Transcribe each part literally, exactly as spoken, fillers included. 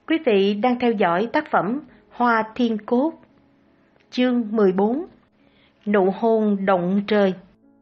Quý vị đang theo dõi tác phẩm Hoa Thiên Cốt, chương mười bốn, Nụ hôn động trời.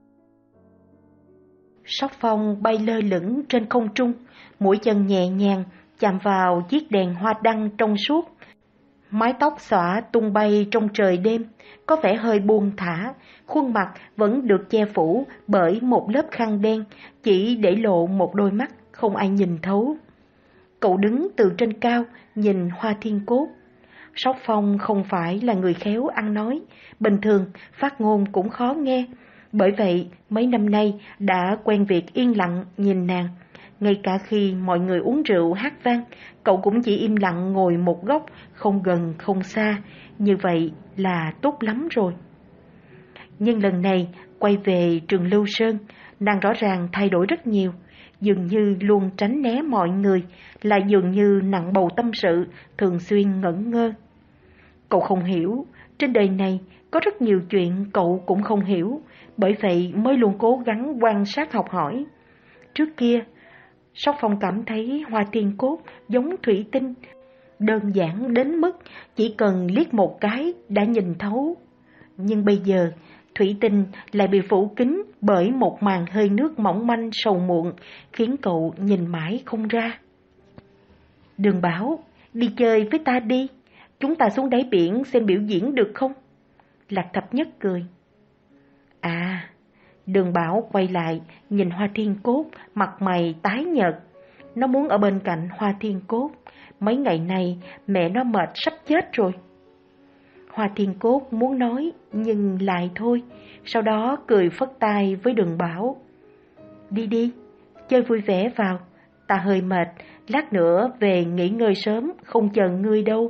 Sóc Phong bay lơ lửng trên không trung, mũi chân nhẹ nhàng chạm vào chiếc đèn hoa đăng trong suốt. Mái tóc xõa tung bay trong trời đêm, có vẻ hơi buông thả, khuôn mặt vẫn được che phủ bởi một lớp khăn đen, chỉ để lộ một đôi mắt không ai nhìn thấu. Cậu đứng từ trên cao, nhìn Hoa Thiên Cốt. Sóc Phong không phải là người khéo ăn nói, bình thường phát ngôn cũng khó nghe. Bởi vậy, mấy năm nay đã quen việc yên lặng nhìn nàng. Ngay cả khi mọi người uống rượu hát vang, cậu cũng chỉ im lặng ngồi một góc, không gần không xa. Như vậy là tốt lắm rồi. Nhưng lần này, quay về Trường Lưu Sơn, nàng rõ ràng thay đổi rất nhiều. Dường như luôn tránh né mọi người, là dường như nặng bầu tâm sự, thường xuyên ngẩn ngơ. Cậu không hiểu, trên đời này có rất nhiều chuyện cậu cũng không hiểu, bởi vậy mới luôn cố gắng quan sát học hỏi. Trước kia, Sóc Phong cảm thấy Hoa Thiên Cốt giống thủy tinh, đơn giản đến mức chỉ cần liếc một cái đã nhìn thấu. Nhưng bây giờ, thủy tinh lại bị phủ kín bởi một màn hơi nước mỏng manh sầu muộn, khiến cậu nhìn mãi không ra. Đường Bảo, đi chơi với ta đi, chúng ta xuống đáy biển xem biểu diễn được không? Lạc Thập Nhất cười. À, Đường Bảo quay lại, nhìn Hoa Thiên Cốt, mặt mày tái nhợt. Nó muốn ở bên cạnh Hoa Thiên Cốt, mấy ngày nay mẹ nó mệt sắp chết rồi. Hoa Thiên Cốt muốn nói, nhưng lại thôi, sau đó cười phất tay với Đường Bảo. Đi đi, chơi vui vẻ vào, ta hơi mệt, lát nữa về nghỉ ngơi sớm, không chờ ngươi đâu.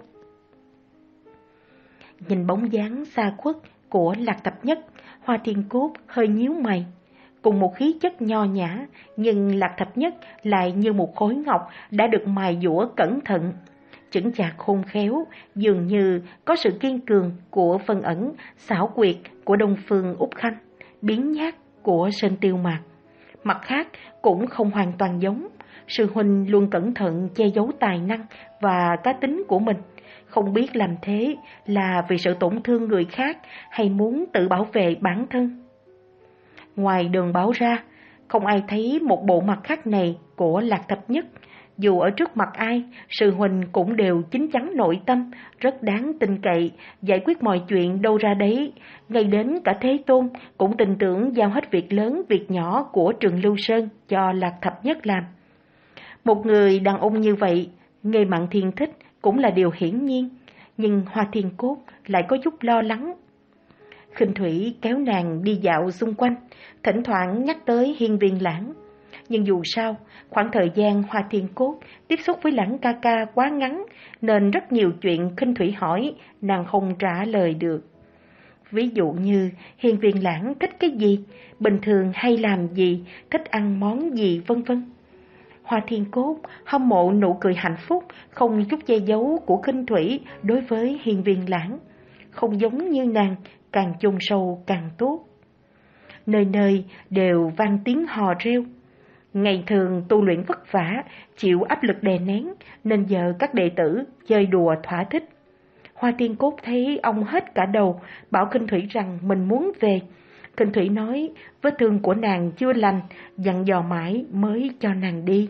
Nhìn bóng dáng xa khuất của Lạc Thập Nhất, Hoa Thiên Cốt hơi nhíu mày. Cùng một khí chất nho nhã, nhưng Lạc Thập Nhất lại như một khối ngọc đã được mài dũa cẩn thận. Chững chạc khôn khéo, dường như có sự kiên cường của Vân Ẩn, xảo quyệt của Đông Phương Úc Khanh, biến nhát của Sơn Tiêu Mạc. Mặt khác cũng không hoàn toàn giống. Sư huynh luôn cẩn thận che giấu tài năng và cá tính của mình, không biết làm thế là vì sự tổn thương người khác hay muốn tự bảo vệ bản thân. Ngoài Đường Bảo ra, không ai thấy một bộ mặt khác này của Lạc Thập Nhất. Dù ở trước mặt ai, sư huynh cũng đều chín chắn nội tâm, rất đáng tin cậy, giải quyết mọi chuyện đâu ra đấy. Ngay đến cả Thế Tôn cũng tin tưởng giao hết việc lớn việc nhỏ của Trường Lưu Sơn cho Lạc Thập Nhất làm. Một người đàn ông như vậy, Nghê Mạn Thiên thích cũng là điều hiển nhiên, nhưng Hoa Thiên Cốt lại có chút lo lắng. Khinh Thủy kéo nàng đi dạo xung quanh, thỉnh thoảng nhắc tới Hiên Viên Lãng. Nhưng dù sao, khoảng thời gian Hoa Thiên Cốt tiếp xúc với Lãng ca ca quá ngắn, nên rất nhiều chuyện Khinh Thủy hỏi, nàng không trả lời được. Ví dụ như Hiên Viên Lãng thích cái gì, bình thường hay làm gì, thích ăn món gì vân vân. Hoa Thiên Cốt hâm mộ nụ cười hạnh phúc, không chút che giấu của Khinh Thủy đối với Hiên Viên Lãng. Không giống như nàng, càng chôn sâu càng tốt. Nơi nơi đều vang tiếng hò reo. Ngày thường tu luyện vất vả, chịu áp lực đè nén, nên giờ các đệ tử chơi đùa thỏa thích. Hoa Thiên Cốt thấy ông hết cả đầu, bảo Khinh Thủy rằng mình muốn về. Khinh Thủy nói vết thương của nàng chưa lành, dặn dò mãi mới cho nàng đi.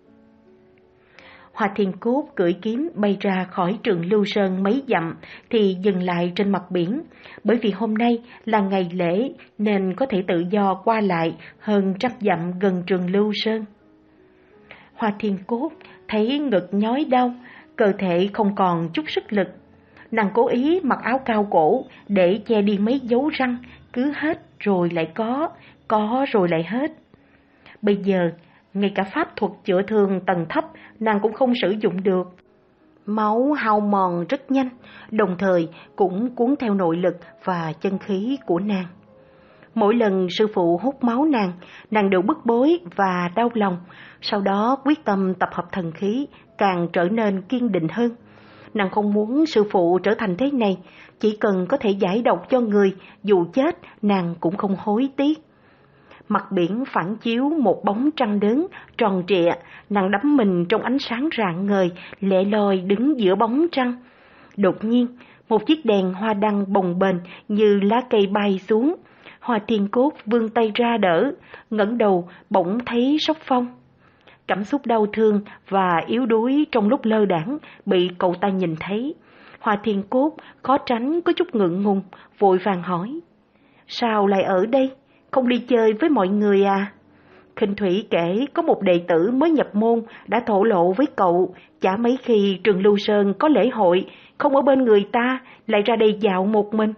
Hoa Thiên Cốt cưỡi kiếm bay ra khỏi Trường Lưu Sơn mấy dặm thì dừng lại trên mặt biển, bởi vì hôm nay là ngày lễ nên có thể tự do qua lại hơn trăm dặm gần Trường Lưu Sơn. Hoa Thiên Cốt thấy ngực nhói đau, cơ thể không còn chút sức lực. Nàng cố ý mặc áo cao cổ để che đi mấy dấu răng, cứ hết rồi lại có, có rồi lại hết. Bây giờ, ngay cả pháp thuật chữa thương tầng thấp nàng cũng không sử dụng được. Máu hao mòn rất nhanh, đồng thời cũng cuốn theo nội lực và chân khí của nàng. Mỗi lần sư phụ hút máu nàng, nàng đều bức bối và đau lòng, sau đó quyết tâm tập hợp thần khí, càng trở nên kiên định hơn. Nàng không muốn sư phụ trở thành thế này, chỉ cần có thể giải độc cho người, dù chết nàng cũng không hối tiếc. mặt biển phản chiếu một bóng trăng lớn, tròn trịa, nàng đắm mình trong ánh sáng rạng ngời, lẻ loi đứng giữa bóng trăng. Đột nhiên, một chiếc đèn hoa đăng bồng bềnh như lá cây bay xuống. Hoa Thiên Cốt vươn tay ra đỡ, ngẩng đầu bỗng thấy Sóc Phong. Cảm xúc đau thương và yếu đuối trong lúc lơ đãng bị cậu ta nhìn thấy. Hoa Thiên Cốt khó tránh có chút ngượng ngùng, vội vàng hỏi: Sao lại ở đây? Không đi chơi với mọi người à? Khinh Thủy kể có một đệ tử mới nhập môn đã thổ lộ với cậu, chả mấy khi trường Lưu Sơn có lễ hội, không ở bên người ta, lại ra đây dạo một mình.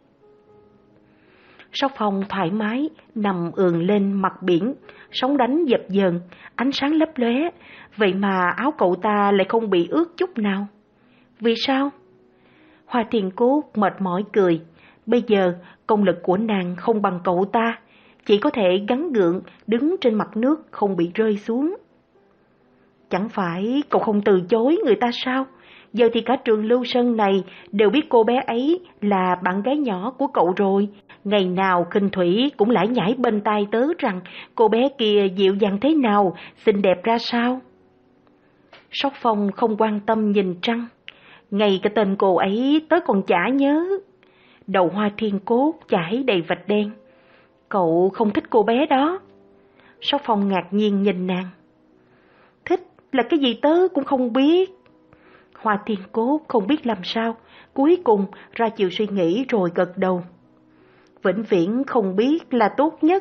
Sóc Phong thoải mái, nằm ườn lên mặt biển, sóng đánh dập dờn, ánh sáng lấp lóe, vậy mà áo cậu ta lại không bị ướt chút nào. Vì sao? Hoa Thiên Cốt mệt mỏi cười, bây giờ công lực của nàng không bằng cậu ta, chỉ có thể gắng gượng đứng trên mặt nước không bị rơi xuống. Chẳng phải cậu không từ chối người ta sao? Giờ thì cả trường Lưu Sơn này đều biết cô bé ấy là bạn gái nhỏ của cậu rồi. Ngày nào Khinh Thủy cũng lải nhải bên tai tớ rằng cô bé kia dịu dàng thế nào, xinh đẹp ra sao. Sóc Phong không quan tâm nhìn trăng, ngay cái tên cô ấy tớ còn chả nhớ. Đầu Hoa Thiên Cốt chảy đầy vạch đen. Cậu không thích cô bé đó? Sóc Phong ngạc nhiên nhìn nàng. Thích là cái gì tớ cũng không biết. Hoa Thiên Cốt không biết làm sao, cuối cùng ra chiều suy nghĩ rồi gật đầu. Vĩnh viễn không biết là tốt nhất.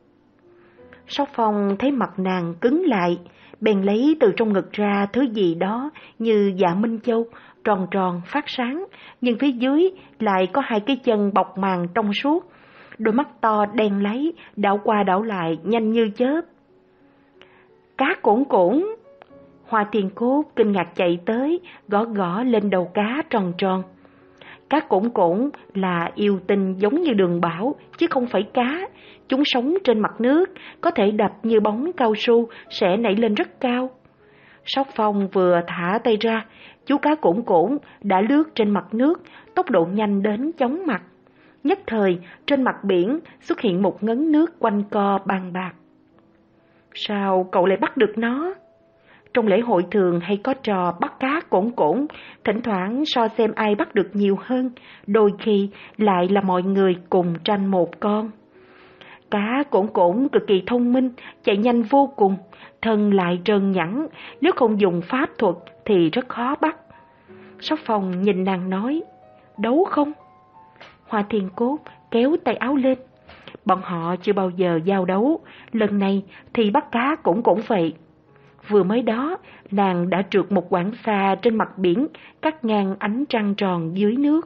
Sóc Phong thấy mặt nàng cứng lại, bèn lấy từ trong ngực ra thứ gì đó như dạ Minh Châu, tròn tròn phát sáng, nhưng phía dưới lại có hai cái chân bọc màng trong suốt. Đôi mắt to đen láy, đảo qua đảo lại nhanh như chớp. Cá cổn cổn. Hoa Thiên Cốt kinh ngạc chạy tới, gõ gõ lên đầu cá tròn tròn. Cá cổn cổn là yêu tinh giống như Đường Bảo, chứ không phải cá. Chúng sống trên mặt nước, có thể đập như bóng cao su, sẽ nảy lên rất cao. Sóc Phong vừa thả tay ra, chú cá cổn cổn đã lướt trên mặt nước, tốc độ nhanh đến chóng mặt. Nhất thời, trên mặt biển xuất hiện một ngấn nước quanh co bàn bạc. Sao cậu lại bắt được nó? Trong lễ hội thường hay có trò bắt cá cổn cổn, thỉnh thoảng so xem ai bắt được nhiều hơn, đôi khi lại là mọi người cùng tranh một con. Cá cổn cổn cực kỳ thông minh, chạy nhanh vô cùng, thân lại trơn nhẵn, nếu không dùng pháp thuật thì rất khó bắt. Sóc Phong nhìn nàng nói, đấu không? Hoa Thiên Cốt kéo tay áo lên. Bọn họ chưa bao giờ giao đấu, lần này thì bắt cá cổn cổn vậy. Vừa mới đó, nàng đã trượt một quãng xa trên mặt biển, cắt ngang ánh trăng tròn dưới nước.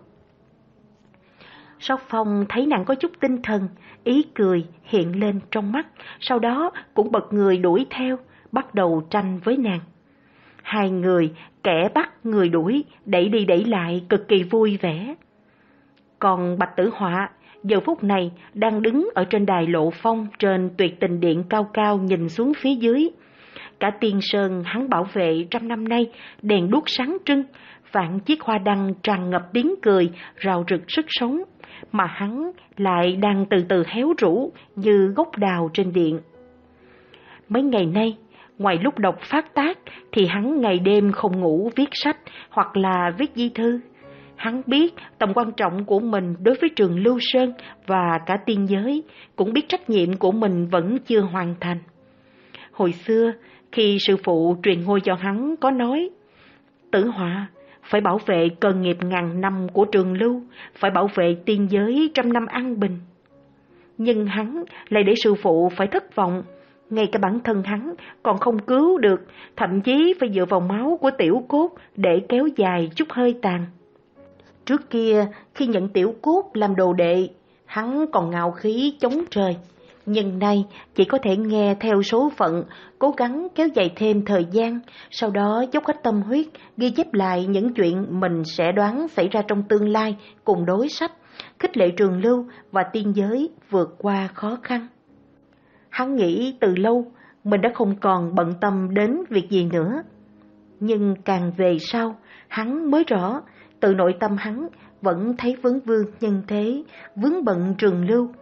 Sóc Phong thấy nàng có chút tinh thần, ý cười hiện lên trong mắt, sau đó cũng bật người đuổi theo, bắt đầu tranh với nàng. Hai người, kẻ bắt người đuổi, đẩy đi đẩy lại cực kỳ vui vẻ. Còn Bạch Tử Họa, giờ phút này đang đứng ở trên đài Lộ Phong trên Tuyệt Tình Điện cao cao nhìn xuống phía dưới. Cả Tiên Sơn hắn bảo vệ trăm năm nay, đèn đuốc sáng trưng, vạn chiếc hoa đăng tràn ngập tiếng cười, rào rực sức sống, mà hắn lại đang từ từ héo rũ như gốc đào trên điện. Mấy ngày nay, ngoài lúc đọc phát tác thì hắn ngày đêm không ngủ viết sách hoặc là viết di thư. Hắn biết tầm quan trọng của mình đối với trường Lưu Sơn và cả tiên giới, cũng biết trách nhiệm của mình vẫn chưa hoàn thành. Hồi xưa, khi sư phụ truyền ngôi cho hắn có nói, Tử Họa phải bảo vệ cơ nghiệp ngàn năm của trường Lưu, phải bảo vệ tiên giới trăm năm an bình. Nhưng hắn lại để sư phụ phải thất vọng, ngay cả bản thân hắn còn không cứu được, thậm chí phải dựa vào máu của Tiểu Cốt để kéo dài chút hơi tàn. Trước kia, khi nhận Tiểu Cốt làm đồ đệ, hắn còn ngạo khí chống trời. Nhưng nay chỉ có thể nghe theo số phận, cố gắng kéo dài thêm thời gian, sau đó dốc hết tâm huyết, ghi chép lại những chuyện mình sẽ đoán xảy ra trong tương lai, cùng đối sách, khích lệ trường Lưu và tiên giới vượt qua khó khăn. Hắn nghĩ từ lâu, mình đã không còn bận tâm đến việc gì nữa. Nhưng càng về sau, hắn mới rõ, từ nội tâm hắn vẫn thấy vấn vương nhân thế, vướng bận trường Lưu.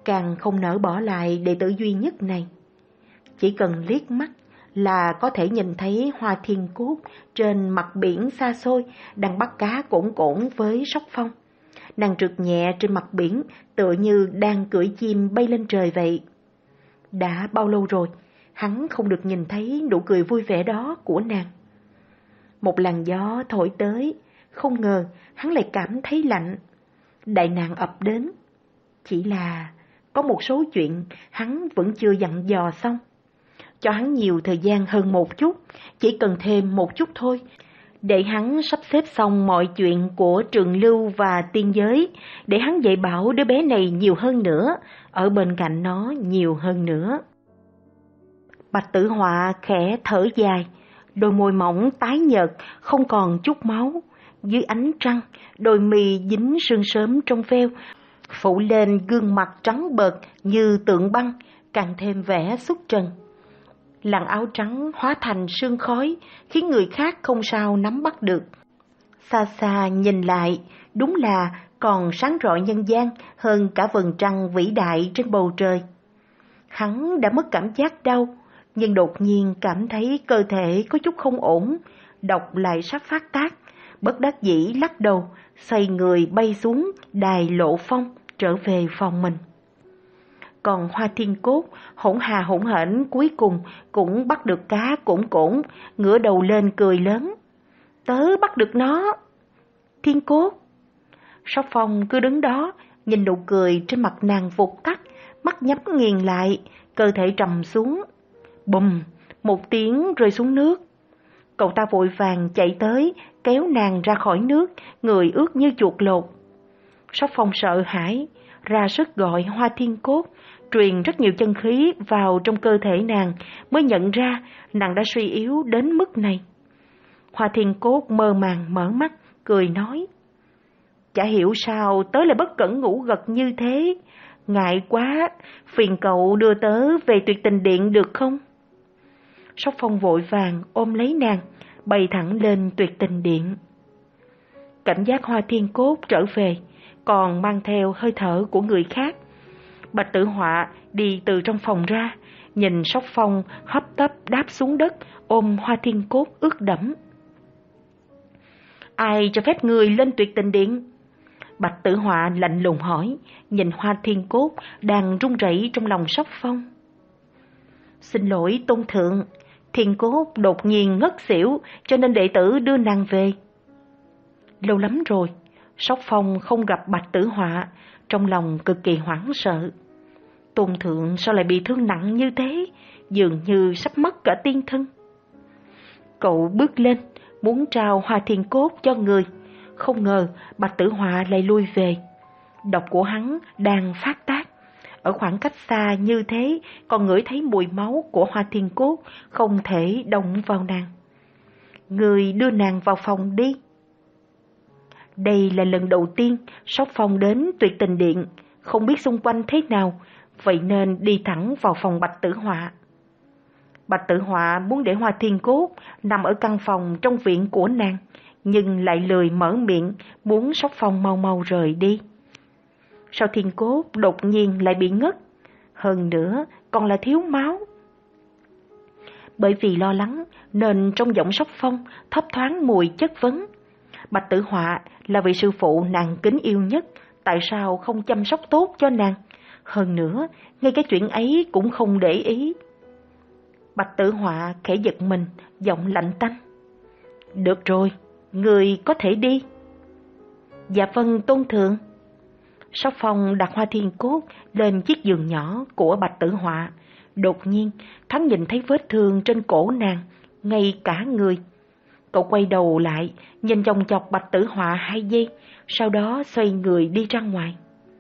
càng không nỡ bỏ lại đệ tử duy nhất này. Chỉ cần liếc mắt là có thể nhìn thấy Hoa Thiên Cốt trên mặt biển xa xôi đang bắt cá cỗn cỗn với Sóc Phong. Nàng trượt nhẹ trên mặt biển tựa như đang cưỡi chim bay lên trời vậy. Đã bao lâu rồi hắn không được nhìn thấy nụ cười vui vẻ đó của nàng. Một làn gió thổi tới, không ngờ hắn lại cảm thấy lạnh. Đại nạn ập đến. Chỉ là có một số chuyện hắn vẫn chưa dặn dò xong. Cho hắn nhiều thời gian hơn một chút, chỉ cần thêm một chút thôi, để hắn sắp xếp xong mọi chuyện của Trường Lưu và Tiên Giới, để hắn dạy bảo đứa bé này nhiều hơn nữa, ở bên cạnh nó nhiều hơn nữa. Bạch Tử Họa khẽ thở dài, đôi môi mỏng tái nhợt, không còn chút máu. Dưới ánh trăng, đôi mì dính sương sớm trong veo, phủ lên gương mặt trắng bợt như tượng băng, càng thêm vẻ xuất trần. Làn áo trắng hóa thành sương khói, khiến người khác không sao nắm bắt được. Xa xa nhìn lại, đúng là còn sáng rọi nhân gian hơn cả vầng trăng vĩ đại trên bầu trời. Hắn đã mất cảm giác đau, nhưng đột nhiên cảm thấy cơ thể có chút không ổn, độc lại sắp phát tác, bất đắc dĩ lắc đầu, xoay người bay xuống đài Lộ Phong, trở về phòng mình. Còn Hoa Thiên Cốt hỗn hà hỗn hển cuối cùng cũng bắt được cá cỗn cỗn, ngửa đầu lên cười lớn. Tớ bắt được nó. Thiên Cốt. Sóc Phong cứ đứng đó, nhìn nụ cười trên mặt nàng vụt tắt, mắt nhắm nghiền lại, cơ thể trầm xuống. Bùm, một tiếng rơi xuống nước. Cậu ta vội vàng chạy tới, kéo nàng ra khỏi nước, người ướt như chuột lột. Sóc Phong sợ hãi, ra sức gọi Hoa Thiên Cốt, truyền rất nhiều chân khí vào trong cơ thể nàng, mới nhận ra nàng đã suy yếu đến mức này. Hoa Thiên Cốt mơ màng mở mắt, cười nói: Chả hiểu sao tớ lại bất cẩn ngủ gật như thế, ngại quá, phiền cậu đưa tớ về Tuyệt Tình Điện được không? Sóc Phong vội vàng ôm lấy nàng, bay thẳng lên Tuyệt Tình Điện. Cảm giác Hoa Thiên Cốt trở về, còn mang theo hơi thở của người khác. Bạch Tử Họa đi từ trong phòng ra, nhìn Sóc Phong hấp tấp đáp xuống đất, ôm Hoa Thiên Cốt ướt đẫm. Ai cho phép người lên Tuyệt Tình Điện? Bạch Tử Họa lạnh lùng hỏi, nhìn Hoa Thiên Cốt đang run rẩy trong lòng Sóc Phong. Xin lỗi tôn thượng, Thiên Cốt đột nhiên ngất xỉu, cho nên đệ tử đưa nàng về. Lâu lắm rồi, Sóc Phong không gặp Bạch Tử Họa, trong lòng cực kỳ hoảng sợ. Tôn thượng sao lại bị thương nặng như thế, dường như sắp mất cả tiên thân. Cậu bước lên, muốn trao Hoa Thiên Cốt cho người, không ngờ Bạch Tử Họa lại lui về. Độc của hắn đang phát tác. Ở khoảng cách xa như thế, còn ngửi thấy mùi máu của Hoa Thiên Cốt, không thể động vào nàng. Người đưa nàng vào phòng đi. Đây là lần đầu tiên Sóc Phong đến Tuyệt Tình Điện, không biết xung quanh thế nào, vậy nên đi thẳng vào phòng Bạch Tử Họa. Bạch Tử Họa muốn để Hoa Thiên Cốt nằm ở căn phòng trong viện của nàng, nhưng lại lười mở miệng, muốn Sóc Phong mau mau rời đi. Sao Thiên Cốt đột nhiên lại bị ngất, hơn nữa còn là thiếu máu? Bởi vì lo lắng nên trong giọng Sóc Phong thấp thoáng mùi chất vấn. Bạch Tử Họa là vị sư phụ nàng kính yêu nhất, tại sao không chăm sóc tốt cho nàng? Hơn nữa, ngay cái chuyện ấy cũng không để ý. Bạch Tử Họa khẽ giật mình, giọng lạnh tanh. Được rồi, người có thể đi. Dạ vâng tôn thượng. Sóc Phong đặt Hoa Thiên Cốt lên chiếc giường nhỏ của Bạch Tử Họa. Đột nhiên, hắn nhìn thấy vết thương trên cổ nàng, ngay cả người. Cậu quay đầu lại, nhìn chòng chọc Bạch Tử Họa hai giây, sau đó xoay người đi ra ngoài.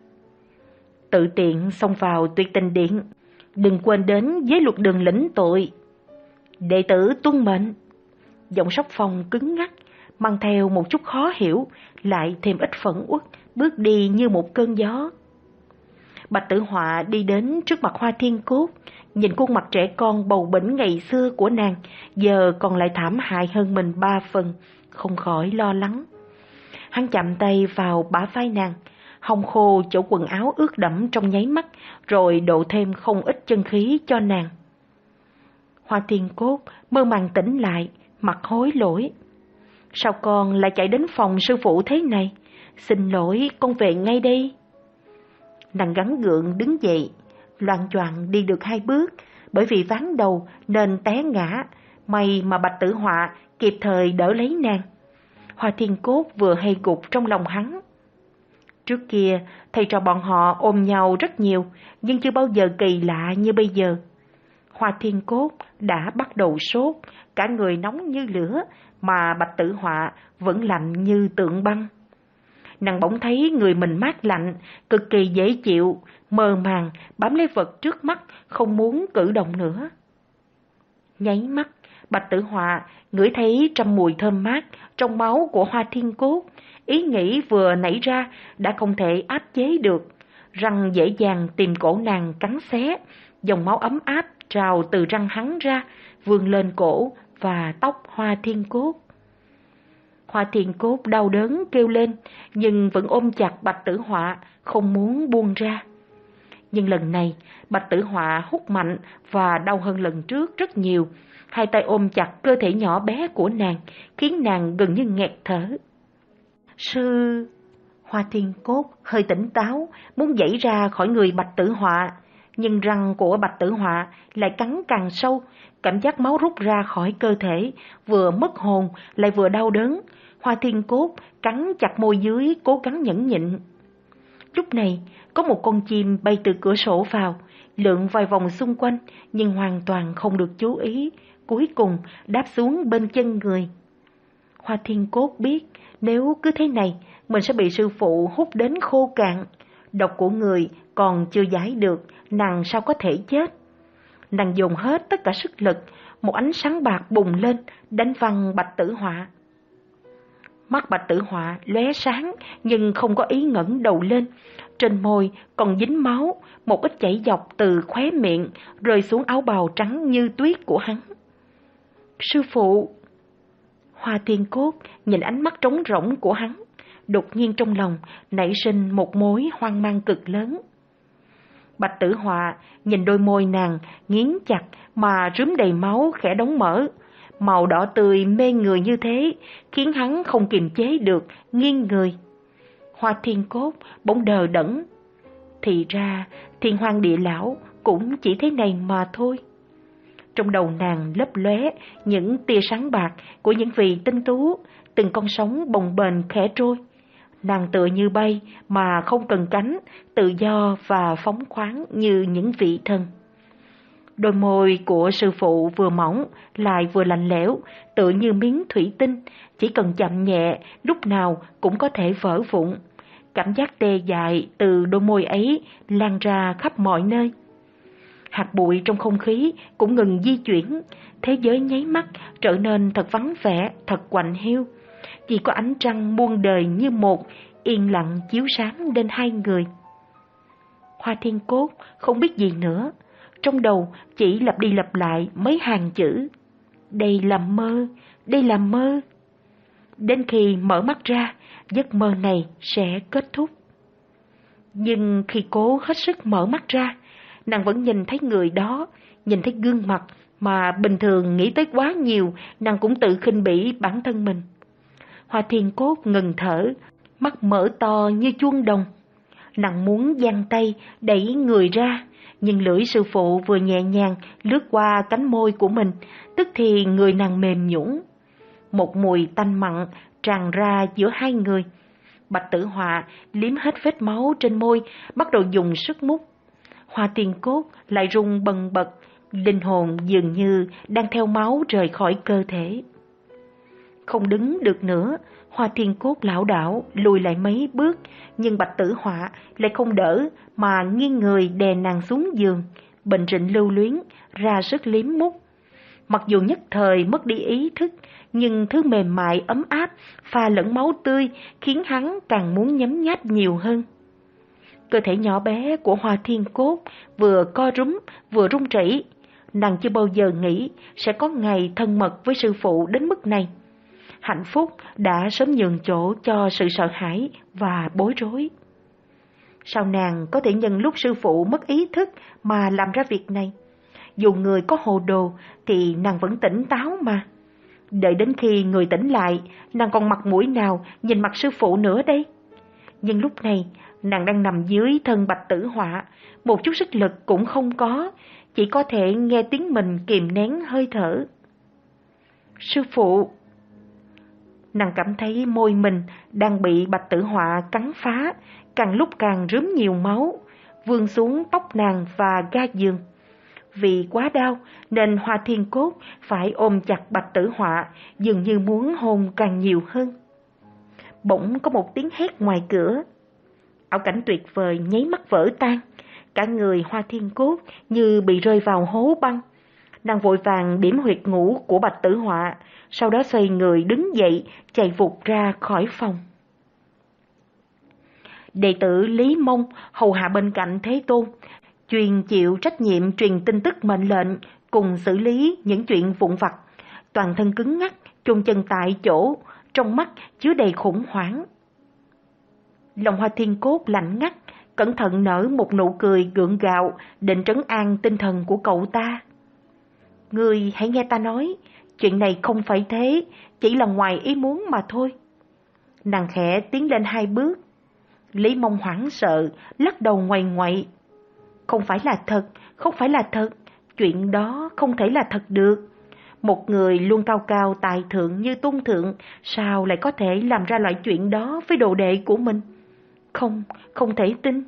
Tự tiện xông vào Tuyệt Tình Điện, đừng quên đến giới luật đường lĩnh tội. Đệ tử tuân mệnh. Giọng Sóc Phong cứng ngắc, mang theo một chút khó hiểu, lại thêm ít phẫn uất, bước đi như một cơn gió. Bạch Tử Họa đi đến trước mặt Hoa Thiên Cốt, nhìn khuôn mặt trẻ con bầu bĩnh ngày xưa của nàng, giờ còn lại thảm hại hơn mình ba phần, không khỏi lo lắng. Hắn chạm tay vào bả vai nàng, hong khô chỗ quần áo ướt đẫm trong nháy mắt, rồi độ thêm không ít chân khí cho nàng. Hoa Thiên Cốt mơ màng tỉnh lại, mặt hối lỗi. Sao con lại chạy đến phòng sư phụ thế này? Xin lỗi, con về ngay đây. Nàng gắng gượng đứng dậy, loạng choạng đi được hai bước, bởi vì ván đầu nên té ngã, may mà Bạch Tử Họa kịp thời đỡ lấy nàng. Hoa Thiên Cốt vừa hay gục trong lòng hắn. Trước kia, thầy trò bọn họ ôm nhau rất nhiều, nhưng chưa bao giờ kỳ lạ như bây giờ. Hoa Thiên Cốt đã bắt đầu sốt, cả người nóng như lửa, mà Bạch Tử Họa vẫn lạnh như tượng băng. Nàng bỗng thấy người mình mát lạnh, cực kỳ dễ chịu, mơ màng, bám lấy vật trước mắt, không muốn cử động nữa. Nháy mắt, Bạch Tử Họa ngửi thấy trăm mùi thơm mát trong máu của Hoa Thiên Cốt. Ý nghĩ vừa nảy ra đã không thể áp chế được, răng dễ dàng tìm cổ nàng cắn xé, dòng máu ấm áp trào từ răng hắn ra, vươn lên cổ và tóc Hoa Thiên Cốt. Hoa Thiên Cốt đau đớn kêu lên, nhưng vẫn ôm chặt Bạch Tử Họa, không muốn buông ra. Nhưng lần này, Bạch Tử Họa hút mạnh và đau hơn lần trước rất nhiều. Hai tay ôm chặt cơ thể nhỏ bé của nàng, khiến nàng gần như nghẹt thở. Sư... Hoa Thiên Cốt hơi tỉnh táo, muốn giãy ra khỏi người Bạch Tử Họa, nhưng răng của Bạch Tử Họa lại cắn càng sâu, cảm giác máu rút ra khỏi cơ thể, vừa mất hồn lại vừa đau đớn. Hoa Thiên Cốt cắn chặt môi dưới, cố gắng nhẫn nhịn. Lúc này, có một con chim bay từ cửa sổ vào, lượn vài vòng xung quanh, nhưng hoàn toàn không được chú ý, cuối cùng đáp xuống bên chân người. Hoa Thiên Cốt biết, nếu cứ thế này, mình sẽ bị sư phụ hút đến khô cạn. Độc của người còn chưa giải được, nàng sao có thể chết. Nàng dồn hết tất cả sức lực, một ánh sáng bạc bùng lên, đánh văng Bạch Tử Họa. Mắt Bạch Tử Họa lóe sáng, nhưng không có ý ngẩng đầu lên. Trên môi còn dính máu, một ít chảy dọc từ khóe miệng, rơi xuống áo bào trắng như tuyết của hắn. Sư phụ! Hoa Thiên Cốt nhìn ánh mắt trống rỗng của hắn, đột nhiên trong lòng nảy sinh một mối hoang mang cực lớn. Bạch Tử Họa nhìn đôi môi nàng nghiến chặt mà rướm đầy máu khẽ đóng mở, màu đỏ tươi mê người như thế, khiến hắn không kiềm chế được, nghiêng người. Hoa Thiên Cốt bỗng đờ đẫn. Thì ra Thiên Hoang Địa Lão cũng chỉ thế này mà thôi. Trong đầu nàng lấp lóe những tia sáng bạc của những vị tinh tú, từng con sóng bồng bềnh khẽ trôi. Nàng tựa như bay mà không cần cánh, tự do và phóng khoáng như những vị thần. Đôi môi của sư phụ vừa mỏng lại vừa lạnh lẽo, tựa như miếng thủy tinh, chỉ cần chậm nhẹ lúc nào cũng có thể vỡ vụn. Cảm giác tê dại từ đôi môi ấy lan ra khắp mọi nơi. Hạt bụi trong không khí cũng ngừng di chuyển, thế giới nháy mắt trở nên thật vắng vẻ, thật quạnh hiu. Chỉ có ánh trăng muôn đời như một, yên lặng chiếu sáng lên hai người. Hoa Thiên Cốt không biết gì nữa, trong đầu chỉ lặp đi lặp lại mấy hàng chữ: đây là mơ, đây là mơ. Đến khi mở mắt ra, giấc mơ này sẽ kết thúc. Nhưng khi cố hết sức mở mắt ra, nàng vẫn nhìn thấy người đó, nhìn thấy gương mặt mà bình thường nghĩ tới quá nhiều, nàng cũng tự khinh bỉ bản thân mình. Hoa Thiên Cốt ngừng thở, mắt mở to như chuông đồng. Nàng muốn giang tay đẩy người ra, nhưng lưỡi sư phụ vừa nhẹ nhàng lướt qua cánh môi của mình, tức thì người nàng mềm nhũn. Một mùi tanh mặn tràn ra giữa hai người. Bạch Tử Họa liếm hết vết máu trên môi, bắt đầu dùng sức mút. Hoa Thiên Cốt lại rung bần bật, linh hồn dường như đang theo máu rời khỏi cơ thể. Không đứng được nữa, Hoa Thiên Cốt lảo đảo lùi lại mấy bước, nhưng Bạch Tử Họa lại không đỡ mà nghiêng người đè nàng xuống giường, bình rịnh lưu luyến, ra sức liếm mút. Mặc dù nhất thời mất đi ý thức, nhưng thứ mềm mại ấm áp pha lẫn máu tươi khiến hắn càng muốn nhấm nháp nhiều hơn. Cơ thể nhỏ bé của Hoa Thiên Cốt vừa co rúm vừa run rẩy. Nàng chưa bao giờ nghĩ sẽ có ngày thân mật với sư phụ đến mức này. Hạnh phúc đã sớm nhường chỗ cho sự sợ hãi và bối rối. Sao nàng có thể nhân lúc sư phụ mất ý thức mà làm ra việc này? Dù người có hồ đồ thì nàng vẫn tỉnh táo mà. Đợi đến khi người tỉnh lại, nàng còn mặt mũi nào nhìn mặt sư phụ nữa đây? Nhưng lúc này, nàng đang nằm dưới thân Bạch Tử Họa, một chút sức lực cũng không có, chỉ có thể nghe tiếng mình kìm nén hơi thở. Sư phụ! Nàng cảm thấy môi mình đang bị Bạch Tử Họa cắn phá, càng lúc càng rướm nhiều máu, vương xuống tóc nàng và ga giường. Vì quá đau nên Hoa Thiên Cốt phải ôm chặt Bạch Tử Họa, dường như muốn hôn càng nhiều hơn. Bỗng có một tiếng hét ngoài cửa. Ảo cảnh tuyệt vời nháy mắt vỡ tan, cả người Hoa Thiên Cốt như bị rơi vào hố băng. Nàng vội vàng điểm huyệt ngủ của Bạch Tử Họa, sau đó xoay người đứng dậy, chạy vụt ra khỏi phòng. Đệ tử Lý Mông hầu hạ bên cạnh Thế Tôn, chuyên chịu trách nhiệm truyền tin tức mệnh lệnh cùng xử lý những chuyện vụn vặt, toàn thân cứng ngắc, chôn chân tại chỗ, trong mắt chứa đầy khủng hoảng. Lòng Hoa Thiên Cốt lạnh ngắt, cẩn thận nở một nụ cười gượng gạo, định trấn an tinh thần của cậu ta. Ngươi hãy nghe ta nói, chuyện này không phải thế, chỉ là ngoài ý muốn mà thôi. Nàng khẽ tiến lên hai bước. Lý Mông hoảng sợ, lắc đầu ngoằy ngoậy. Không phải là thật, không phải là thật, chuyện đó không thể là thật được. Một người luôn cao cao tài thượng như Tôn Thượng, sao lại có thể làm ra loại chuyện đó với đồ đệ của mình? Không, không thể tin.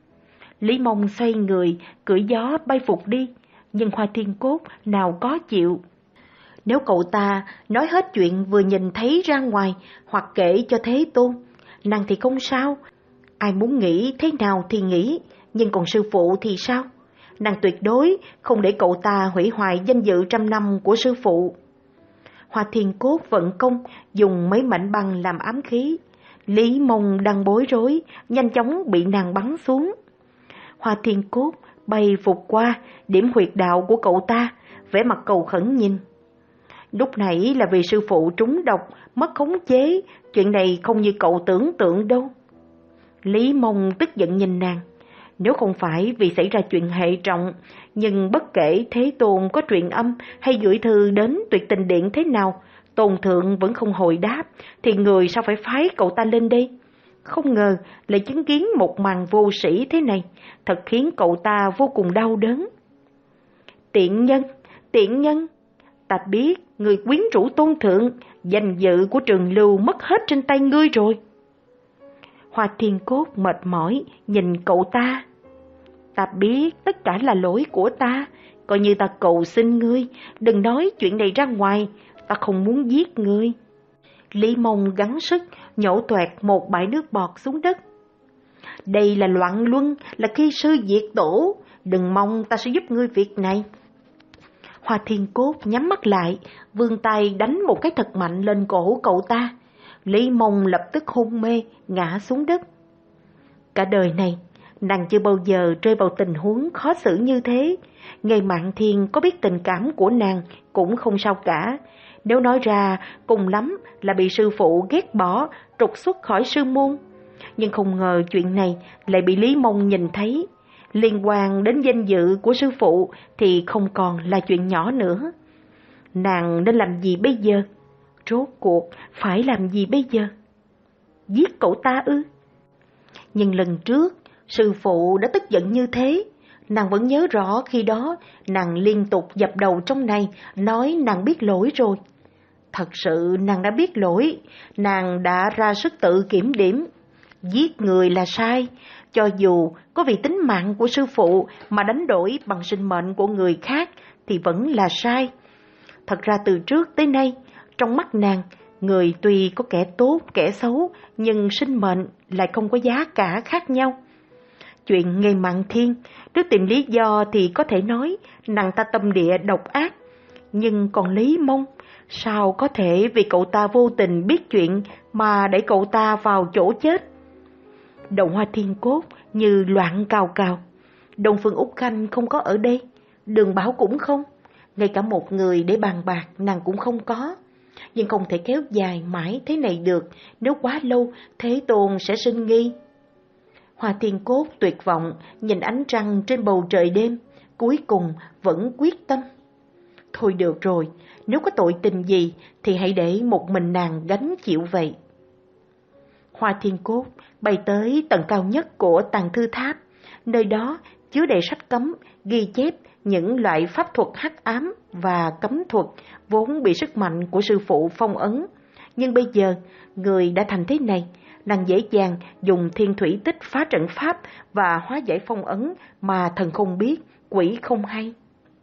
Lý Mông xoay người, cưỡi gió bay vụt đi, nhưng Hoa Thiên Cốt nào có chịu. Nếu cậu ta nói hết chuyện vừa nhìn thấy ra ngoài, hoặc kể cho Thế Tôn, nàng thì không sao. Ai muốn nghĩ thế nào thì nghĩ, nhưng còn sư phụ thì sao? Nàng tuyệt đối không để cậu ta hủy hoại danh dự trăm năm của sư phụ. Hoa Thiên Cốt vận công, dùng mấy mảnh băng làm ám khí. Lý Mông đang bối rối, nhanh chóng bị nàng bắn xuống. Hoa Thiên Cốt bay vụt qua, điểm huyệt đạo của cậu ta, vẻ mặt cầu khẩn nhìn. Lúc nãy là vì sư phụ trúng độc, mất khống chế, chuyện này không như cậu tưởng tượng đâu. Lý Mông tức giận nhìn nàng. Nếu không phải vì xảy ra chuyện hệ trọng, nhưng bất kể Thế Tôn có truyền âm hay gửi thư đến Tuyệt Tình Điện thế nào, Tôn Thượng vẫn không hồi đáp, thì người sao phải phái cậu ta lên đây? Không ngờ lại chứng kiến một màn vô sĩ thế này, thật khiến cậu ta vô cùng đau đớn. Tiện nhân, tiện nhân, ta biết người quyến rũ Tôn Thượng, danh dự của Trường Lưu mất hết trên tay ngươi rồi. Hoa Thiên Cốt mệt mỏi nhìn cậu ta. Ta biết tất cả là lỗi của ta, coi như ta cầu xin ngươi, đừng nói chuyện này ra ngoài, ta không muốn giết ngươi. Lý Mông gắng sức nhổ toẹt một bãi nước bọt xuống đất. Đây là loạn luân, là khi sư diệt tổ, đừng mong ta sẽ giúp ngươi việc này. Hoa Thiên Cốt nhắm mắt lại, vươn tay đánh một cái thật mạnh lên cổ cậu ta. Lý Mông lập tức hôn mê, ngã xuống đất. Cả đời này, nàng chưa bao giờ rơi vào tình huống khó xử như thế. Ngày Mạn Thiên có biết tình cảm của nàng cũng không sao cả. Nếu nói ra, cùng lắm là bị sư phụ ghét bỏ, trục xuất khỏi sư môn. Nhưng không ngờ chuyện này lại bị Lý Mông nhìn thấy. Liên quan đến danh dự của sư phụ thì không còn là chuyện nhỏ nữa. Nàng nên làm gì bây giờ? Rốt cuộc phải làm gì bây giờ? Giết cậu ta ư? Nhưng lần trước, sư phụ đã tức giận như thế. Nàng vẫn nhớ rõ khi đó, nàng liên tục dập đầu trong này, nói nàng biết lỗi rồi. Thật sự nàng đã biết lỗi, nàng đã ra sức tự kiểm điểm. Giết người là sai, cho dù có vì tính mạng của sư phụ mà đánh đổi bằng sinh mệnh của người khác thì vẫn là sai. Thật ra từ trước tới nay, trong mắt nàng, người tuy có kẻ tốt, kẻ xấu, nhưng sinh mệnh lại không có giá cả khác nhau. Chuyện Ngày Mạn Thiên, nếu tìm lý do thì có thể nói nàng ta tâm địa độc ác. Nhưng còn Lý Mông, sao có thể vì cậu ta vô tình biết chuyện mà đẩy cậu ta vào chỗ chết? Đầu Hoa Thiên Cốt như loạn cào cào. Đông Phương Úc Khanh không có ở đây, Đường Bảo cũng không, ngay cả một người để bàn bạc nàng cũng không có. Nhưng không thể kéo dài mãi thế này được, nếu quá lâu Thế Tôn sẽ sinh nghi. Hoa Thiên Cốt tuyệt vọng nhìn ánh trăng trên bầu trời đêm, cuối cùng vẫn quyết tâm. Thôi được rồi, nếu có tội tình gì thì hãy để một mình nàng gánh chịu vậy. Hoa Thiên Cốt bay tới tầng cao nhất của tàng thư tháp, nơi đó chứa đầy sách cấm, ghi chép những loại pháp thuật hắc ám và cấm thuật vốn bị sức mạnh của sư phụ phong ấn. Nhưng bây giờ, người đã thành thế này, nàng dễ dàng dùng thiên thủy tích phá trận pháp và hóa giải phong ấn mà thần không biết, quỷ không hay.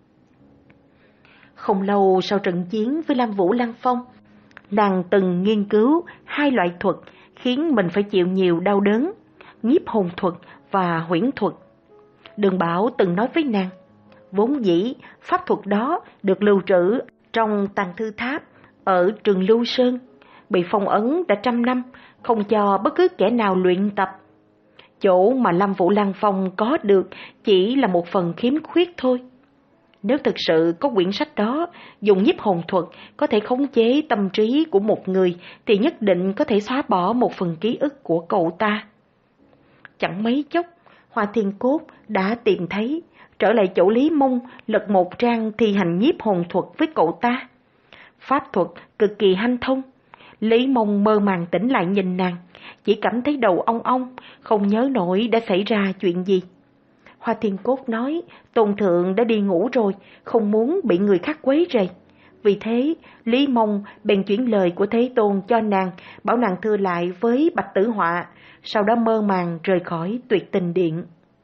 Không lâu sau trận chiến với Lam Vũ Lăng Phong, nàng từng nghiên cứu hai loại thuật khiến mình phải chịu nhiều đau đớn, nhiếp hồn thuật và huyễn thuật. Đường Bảo từng nói với nàng, vốn dĩ pháp thuật đó được lưu trữ trong tàng thư tháp ở Trường Lưu Sơn, bị phong ấn đã trăm năm, không cho bất cứ kẻ nào luyện tập. Chỗ mà Lam Vũ Lăng Phong có được chỉ là một phần khiếm khuyết thôi. Nếu thực sự có quyển sách đó, dùng nhiếp hồn thuật có thể khống chế tâm trí của một người thì nhất định có thể xóa bỏ một phần ký ức của cậu ta. Chẳng mấy chốc, Hoa Thiên Cốt đã tìm thấy, trở lại chỗ Lý Mông lật một trang thi hành nhiếp hồn thuật với cậu ta. Pháp thuật cực kỳ hanh thông. Lý Mông mơ màng tỉnh lại nhìn nàng, chỉ cảm thấy đầu ong ong, không nhớ nổi đã xảy ra chuyện gì. Hoa Thiên Cốt nói Tôn Thượng đã đi ngủ rồi, không muốn bị người khác quấy rầy. Vì thế, Lý Mông bèn chuyển lời của Thế Tôn cho nàng, bảo nàng thưa lại với Bạch Tử Họa, sau đó mơ màng rời khỏi Tuyệt Tình Điện.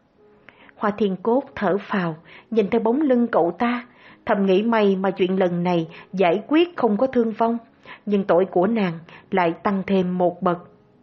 Hoa Thiên Cốt thở phào, nhìn theo bóng lưng cậu ta, thầm nghĩ may mà chuyện lần này giải quyết không có thương vong, nhưng tội của nàng lại tăng thêm một bậc.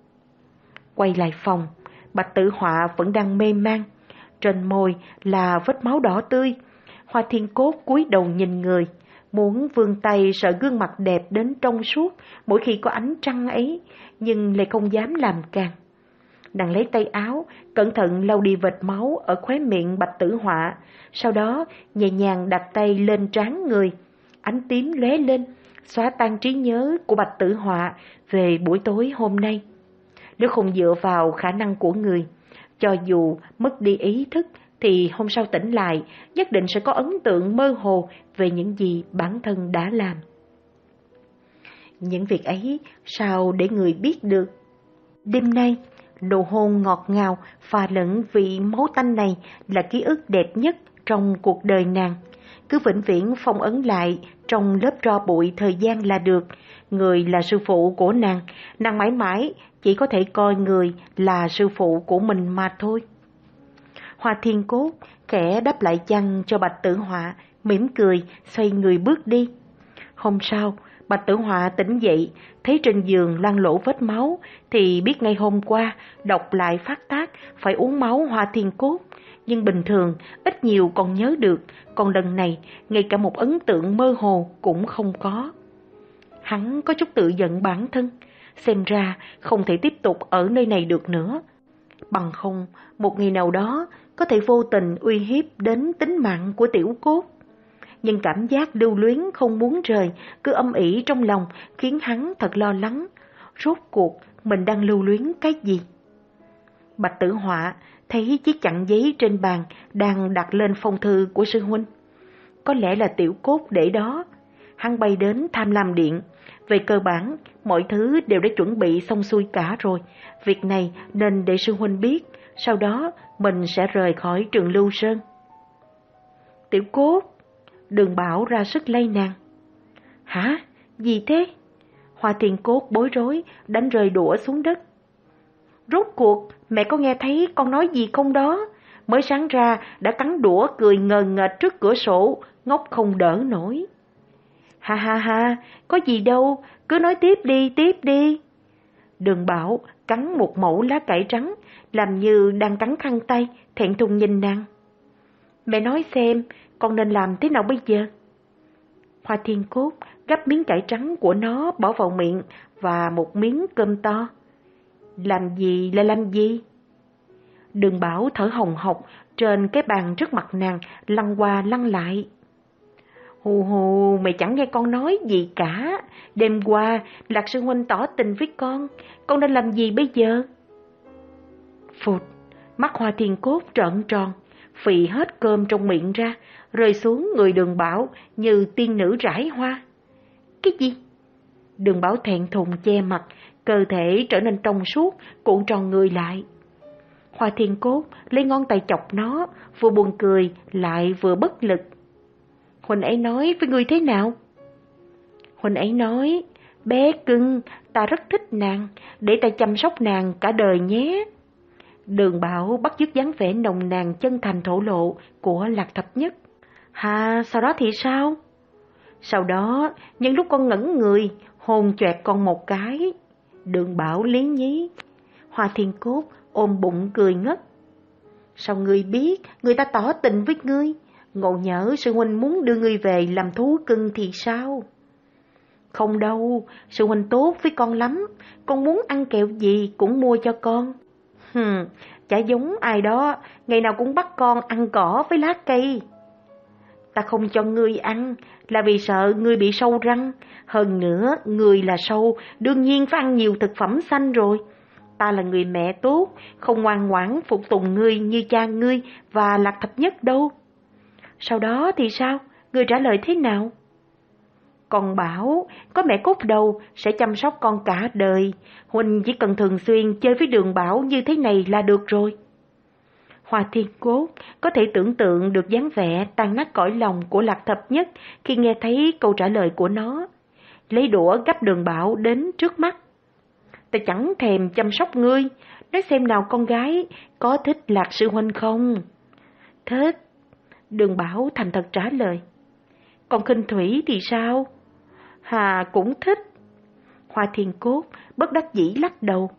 Quay lại phòng, Bạch Tử Họa vẫn đang mê man, trên môi là vết máu đỏ tươi. Hoa Thiên Cốt cúi đầu nhìn người, muốn vươn tay sợ gương mặt đẹp đến trong suốt mỗi khi có ánh trăng ấy, nhưng lại không dám làm càng. Nàng lấy tay áo, cẩn thận lau đi vệt máu ở khóe miệng Bạch Tử Họa, sau đó nhẹ nhàng đặt tay lên trán người. Ánh tím lóe lên, xóa tan trí nhớ của Bạch Tử Họa về buổi tối hôm nay. Nếu không dựa vào khả năng của người, cho dù mất đi ý thức thì hôm sau tỉnh lại nhất định sẽ có ấn tượng mơ hồ về những gì bản thân đã làm. Những việc ấy sao để người biết được? Đêm nay, nụ hôn ngọt ngào pha lẫn vị máu tanh này là ký ức đẹp nhất trong cuộc đời nàng. Cứ vĩnh viễn phong ấn lại trong lớp tro bụi thời gian là được. Người là sư phụ của nàng, nàng mãi mãi chỉ có thể coi người là sư phụ của mình mà thôi. Hoa Thiên Cốt khẽ đắp lại chăn cho Bạch Tử Họa, mỉm cười xoay người bước đi. Hôm sau, Bạch Tử Họa tỉnh dậy, thấy trên giường loang lổ vết máu thì biết ngay hôm qua đọc lại phát tác phải uống máu Hoa Thiên Cốt, nhưng bình thường ít nhiều còn nhớ được, còn lần này ngay cả một ấn tượng mơ hồ cũng không có. Hắn có chút tự giận bản thân, xem ra không thể tiếp tục ở nơi này được nữa. Bằng không, một ngày nào đó có thể vô tình uy hiếp đến tính mạng của Tiểu Cốt. Nhưng cảm giác lưu luyến không muốn rời cứ âm ỉ trong lòng khiến hắn thật lo lắng. Rốt cuộc mình đang lưu luyến cái gì? Bạch Tử Họa thấy chiếc chặn giấy trên bàn đang đặt lên phong thư của sư huynh. Có lẽ là Tiểu Cốt để đó. Hắn bay đến Tham Lam Điện. Về cơ bản, mọi thứ đều đã chuẩn bị xong xuôi cả rồi. Việc này nên để sư huynh biết, sau đó mình sẽ rời khỏi Trường Lưu Sơn. Tiểu Cốt, Đường Bảo ra sức lay nàng. Hả? Gì thế? Hoa Thiên Cốt bối rối, đánh rơi đũa xuống đất. Rốt cuộc, mẹ có nghe thấy con nói gì không đó? Mới sáng ra đã cắn đũa cười ngờ nghệch trước cửa sổ, ngốc không đỡ nổi. Ha ha ha, có gì đâu, cứ nói tiếp đi, tiếp đi. Đường Bảo cắn một mẩu lá cải trắng, làm như đang cắn khăn tay, thẹn thùng nhìn nàng. Mẹ nói xem, con nên làm thế nào bây giờ? Hoa Thiên Cốt gắp miếng cải trắng của nó bỏ vào miệng và một miếng cơm to. Làm gì là làm gì? Đường Bảo thở hồng hộc trên cái bàn trước mặt nàng, lăn qua lăn lại. Hù hù, mày chẳng nghe con nói gì cả. Đêm qua, Lạc Sư Huynh tỏ tình với con, con nên làm gì bây giờ? Phụt, Mắt Hoa Thiên Cốt trợn tròn, phì hết cơm trong miệng ra, rơi xuống người Đường Bảo như tiên nữ rải hoa. Cái gì? Đường Bảo thẹn thùng che mặt, cơ thể trở nên trong suốt, cuộn tròn người lại. Hoa Thiên Cốt lấy ngón tay chọc nó, vừa buồn cười lại vừa bất lực. Huynh ấy nói với ngươi thế nào? Huynh ấy nói, bé cưng, ta rất thích nàng, để ta chăm sóc nàng cả đời nhé. Đường Bảo bắt chước dáng vẻ nồng nàn chân thành thổ lộ của Lạc Thập Nhất. Hà, sau đó thì sao? Sau đó, nhân lúc con ngẩn người, hôn choẹt con một cái. Đường Bảo lý nhí. Hoa Thiên Cốt ôm bụng cười ngất. Sao ngươi biết người ta tỏ tình với ngươi? Ngộ nhỡ sư huynh muốn đưa ngươi về làm thú cưng thì sao? Không đâu, sư huynh tốt với con lắm. Con muốn ăn kẹo gì cũng mua cho con. Hừm, chả giống ai đó, ngày nào cũng bắt con ăn cỏ với lá cây. Ta không cho ngươi ăn là vì sợ ngươi bị sâu răng. Hơn nữa, ngươi là sâu, đương nhiên phải ăn nhiều thực phẩm xanh rồi. Ta là người mẹ tốt, không ngoan ngoãn phục tùng ngươi như cha ngươi và Lạc Thập Nhất đâu. Sau đó thì sao? Ngươi trả lời thế nào? Con bảo, có mẹ cốt đầu sẽ chăm sóc con cả đời. Huynh chỉ cần thường xuyên chơi với Đường Bảo như thế này là được rồi. Hoa Thiên Cốt có thể tưởng tượng được dáng vẻ tan nát cõi lòng của Lạc Thập Nhất khi nghe thấy câu trả lời của nó. Lấy đũa gắp Đường Bảo đến trước mắt. Ta chẳng thèm chăm sóc ngươi, nói xem nào con gái, có thích Lạc sư huynh không? Thích. Đường Bảo thành thật trả lời. Còn Khinh Thủy thì sao? Hà cũng thích. Hoa Thiên Cốt bất đắc dĩ lắc đầu.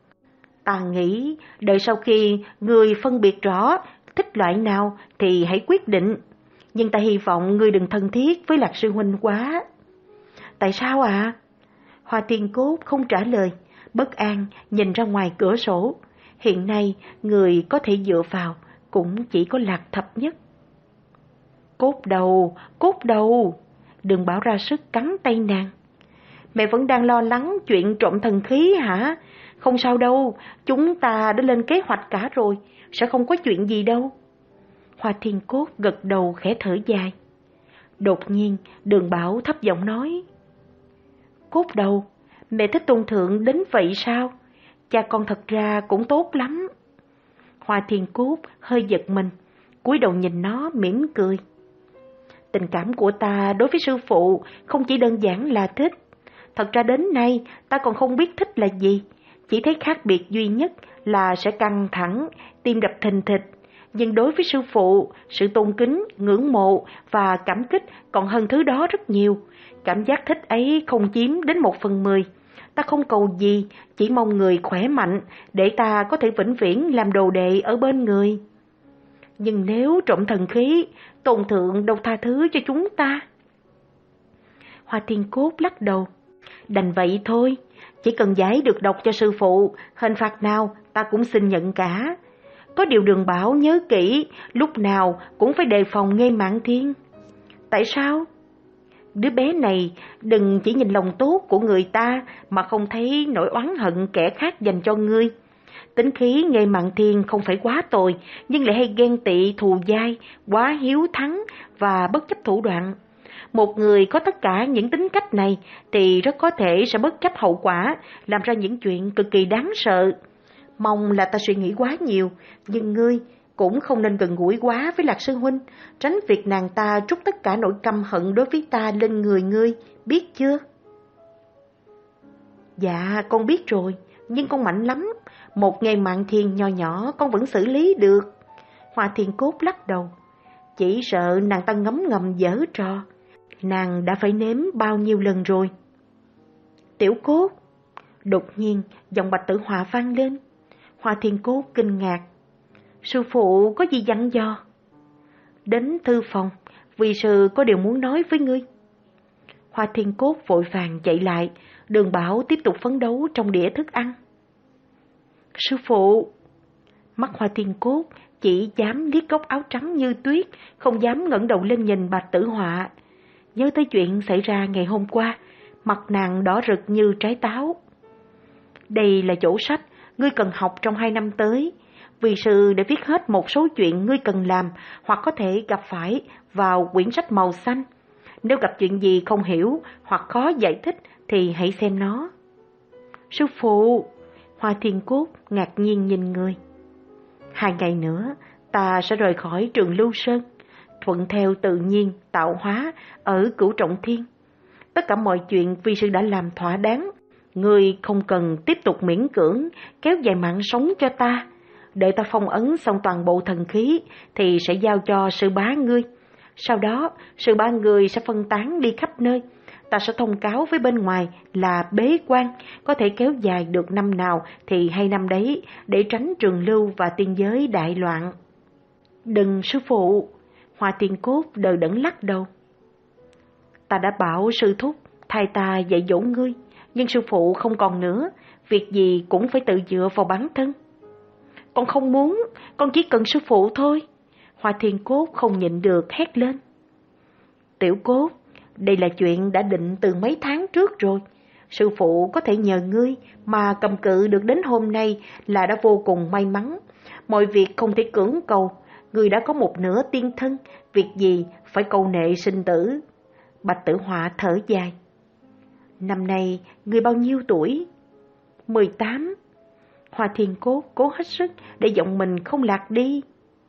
Ta nghĩ đợi sau khi ngươi phân biệt rõ thích loại nào thì hãy quyết định. Nhưng ta hy vọng ngươi đừng thân thiết với Lạc sư huynh quá. Tại sao ạ? À? Hoa Thiên Cốt không trả lời, bất an nhìn ra ngoài cửa sổ. Hiện nay người có thể dựa vào cũng chỉ có Lạc Thập Nhất. Cốt đầu, cốt đầu. Đường Bảo ra sức cắn tay nàng. Mẹ vẫn đang lo lắng chuyện trộm thần khí hả? Không sao đâu, chúng ta đã lên kế hoạch cả rồi, sẽ không có chuyện gì đâu. Hoa Thiên Cốt gật đầu khẽ thở dài. Đột nhiên, Đường Bảo thấp giọng nói. Cốt đầu, mẹ thích Tôn Thượng đến vậy sao? Cha con thật ra cũng tốt lắm. Hoa Thiên Cốt hơi giật mình, cúi đầu nhìn nó mỉm cười. Tình cảm của ta đối với sư phụ không chỉ đơn giản là thích. Thật ra đến nay ta còn không biết thích là gì. Chỉ thấy khác biệt duy nhất là sẽ căng thẳng, tim đập thình thịch. Nhưng đối với sư phụ, sự tôn kính, ngưỡng mộ và cảm kích còn hơn thứ đó rất nhiều. Cảm giác thích ấy không chiếm đến một phần mười. Ta không cầu gì, chỉ mong người khỏe mạnh để ta có thể vĩnh viễn làm đồ đệ ở bên người. Nhưng nếu trộm thần khí, Tôn Thượng đâu tha thứ cho chúng ta. Hoa Thiên Cốt lắc đầu. Đành vậy thôi, chỉ cần giải được độc cho sư phụ, hình phạt nào ta cũng xin nhận cả. Có điều Đường Bảo nhớ kỹ, lúc nào cũng phải đề phòng Nghê Mạn Thiên. Tại sao? Đứa bé này đừng chỉ nhìn lòng tốt của người ta mà không thấy nỗi oán hận kẻ khác dành cho ngươi. Tính khí Nghê Mạn Thiên không phải quá tồi, nhưng lại hay ghen tị thù dai, quá hiếu thắng và bất chấp thủ đoạn. Một người có tất cả những tính cách này thì rất có thể sẽ bất chấp hậu quả, làm ra những chuyện cực kỳ đáng sợ. Mong là ta suy nghĩ quá nhiều, nhưng ngươi cũng không nên gần gũi quá với Lạc sư huynh, tránh việc nàng ta trút tất cả nỗi căm hận đối với ta lên người ngươi, biết chưa? Dạ, con biết rồi, nhưng con mạnh lắm, một Nghê Mạn Thiên nho nhỏ con vẫn xử lý được. Hoa Thiên Cốt lắc đầu, chỉ sợ nàng ta ngấm ngầm giở trò. Nàng đã phải nếm bao nhiêu lần rồi. Tiểu Cốt. Đột nhiên giọng Bạch Tử Họa vang lên. Hoa Thiên Cốt kinh ngạc. Sư phụ có gì dặn dò? Đến thư phòng, vì sư có điều muốn nói với ngươi. Hoa Thiên Cốt vội vàng chạy lại. Đường Bảo tiếp tục phấn đấu trong đĩa thức ăn. Sư phụ. Mắt Hoa Thiên Cốt chỉ dám liếc góc áo trắng như tuyết, không dám ngẩng đầu lên nhìn Bạch Tử Họa. Nhớ tới chuyện xảy ra ngày hôm qua, mặt nàng đỏ rực như trái táo. Đây là chỗ sách, ngươi cần học trong hai năm tới. Vị sư để viết hết một số chuyện ngươi cần làm hoặc có thể gặp phải vào quyển sách màu xanh. Nếu gặp chuyện gì không hiểu hoặc khó giải thích thì hãy xem nó. Sư phụ, Hoa Thiên Cốt ngạc nhiên nhìn người. Hai ngày nữa ta sẽ rời khỏi Trường Lưu Sơn, thuận theo tự nhiên tạo hóa ở Cửu Trọng Thiên. Tất cả mọi chuyện vi sư đã làm thỏa đáng. Ngươi không cần tiếp tục miễn cưỡng kéo dài mạng sống cho ta. Đợi ta phong ấn xong toàn bộ thần khí thì sẽ giao cho sư bá ngươi. Sau đó sư bá ngươi sẽ phân tán đi khắp nơi. Ta sẽ thông cáo với bên ngoài là bế quan, có thể kéo dài được năm nào thì hay năm đấy, để tránh Trường Lưu và tiên giới đại loạn. Đừng sư phụ, Hoa Thiên Cốt đờ đẫn lắc đầu. Ta đã bảo sư thúc thay ta dạy dỗ ngươi, nhưng sư phụ không còn nữa, việc gì cũng phải tự dựa vào bản thân. Con không muốn, con chỉ cần sư phụ thôi. Hoa Thiên Cốt không nhịn được hét lên. Tiểu Cốt, đây là chuyện đã định từ mấy tháng trước rồi. Sư phụ có thể nhờ ngươi mà cầm cự được đến hôm nay là đã vô cùng may mắn. Mọi việc không thể cưỡng cầu, ngươi đã có một nửa tiên thân, việc gì phải câu nệ sinh tử. Bạch Tử Họa thở dài. Năm nay ngươi bao nhiêu tuổi? Mười tám. Hoa Thiên Cốt cố hết sức để giọng mình không lạc đi.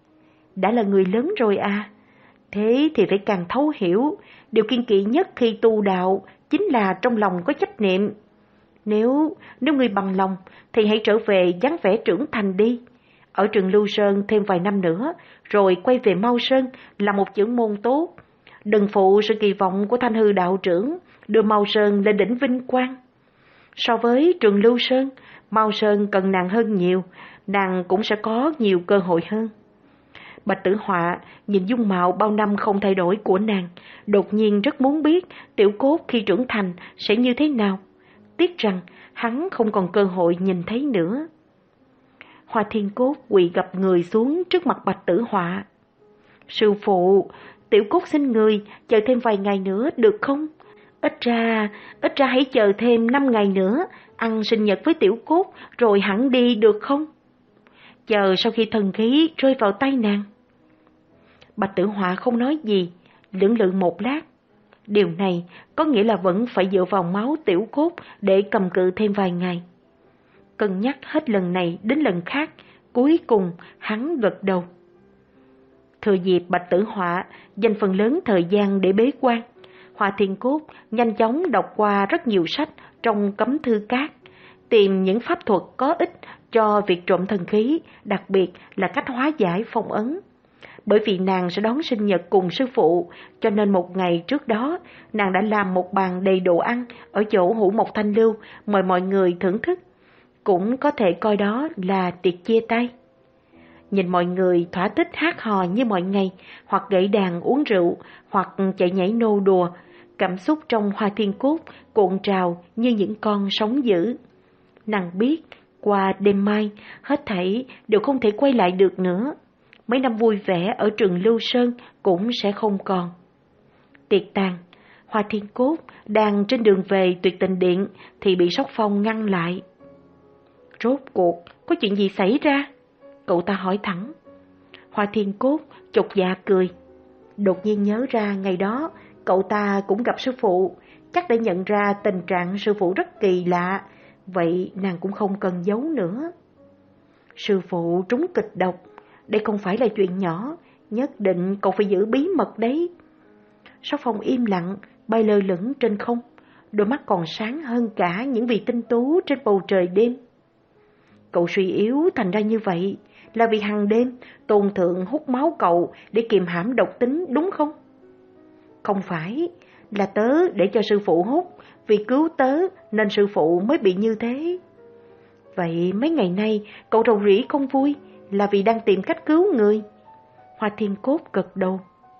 Đã là người lớn rồi à? Thế thì phải càng thấu hiểu, điều kiên kỵ nhất khi tu đạo chính là trong lòng có trách niệm. Nếu, nếu ngươi bằng lòng thì hãy trở về dáng vẻ trưởng thành đi. Ở Trường Lưu Sơn thêm vài năm nữa, rồi quay về Mao Sơn là một chưởng môn tốt. Đừng phụ sự kỳ vọng của Thanh Hư đạo trưởng, đưa Mao Sơn lên đỉnh vinh quang. So với Trường Lưu Sơn, Mao Sơn cần nàng hơn nhiều, nàng cũng sẽ có nhiều cơ hội hơn. Bạch Tử Họa nhìn dung mạo bao năm không thay đổi của nàng, đột nhiên rất muốn biết Tiểu Cốt khi trưởng thành sẽ như thế nào. Tiếc rằng hắn không còn cơ hội nhìn thấy nữa. Hoa Thiên Cốt quỳ gập người xuống trước mặt Bạch Tử Họa. Sư phụ, Tiểu Cốt xin người chờ thêm vài ngày nữa được không? Ít ra, ít ra hãy chờ thêm năm ngày nữa, ăn sinh nhật với Tiểu Cốt rồi hẳn đi được không? Chờ sau khi thần khí rơi vào tay nàng. Bạch Tử Họa không nói gì, lưỡng lự một lát. Điều này có nghĩa là vẫn phải dựa vào máu Tiểu Cốt để cầm cự thêm vài ngày. Cân nhắc hết lần này đến lần khác, cuối cùng hắn gật đầu. Thừa dịp Bạch Tử Họa dành phần lớn thời gian để bế quan, Hoa Thiên Cốt nhanh chóng đọc qua rất nhiều sách trong cấm thư các, tìm những pháp thuật có ích cho việc trộm thần khí, đặc biệt là cách hóa giải phong ấn. Bởi vì nàng sẽ đón sinh nhật cùng sư phụ, cho nên một ngày trước đó, nàng đã làm một bàn đầy đồ ăn ở chỗ Hữu Mộc Thanh Lưu, mời mọi người thưởng thức. Cũng có thể coi đó là tiệc chia tay. Nhìn mọi người thỏa thích hát hò như mọi ngày, hoặc gãy đàn uống rượu, hoặc chạy nhảy nô đùa, cảm xúc trong Hoa Thiên Cốt cuộn trào như những con sóng dữ. Nàng biết, qua đêm mai, hết thảy đều không thể quay lại được nữa. Mấy năm vui vẻ ở Trường Lưu Sơn cũng sẽ không còn. Tiệc tàn, Hoa Thiên Cốt đang trên đường về Tuyệt Tình Điện thì bị Sóc Phong ngăn lại. Rốt cuộc, có chuyện gì xảy ra? Cậu ta hỏi thẳng. Hoa Thiên Cốt chột dạ cười. Đột nhiên nhớ ra ngày đó, cậu ta cũng gặp sư phụ, chắc đã nhận ra tình trạng sư phụ rất kỳ lạ, vậy nàng cũng không cần giấu nữa. Sư phụ trúng kịch độc, đây không phải là chuyện nhỏ, nhất định cậu phải giữ bí mật đấy. Sóc Phong im lặng, bay lơ lửng trên không, đôi mắt còn sáng hơn cả những vì tinh tú trên bầu trời đêm. Cậu suy yếu thành ra như vậy là vì hàng đêm Tôn Thượng hút máu cậu để kiềm hãm độc tính đúng không? Không phải, là tớ để cho sư phụ hút, vì cứu tớ nên sư phụ mới bị như thế. Vậy mấy ngày nay cậu rầu rĩ không vui là vì đang tìm cách cứu người. Hoa Thiên Cốt gật đầu.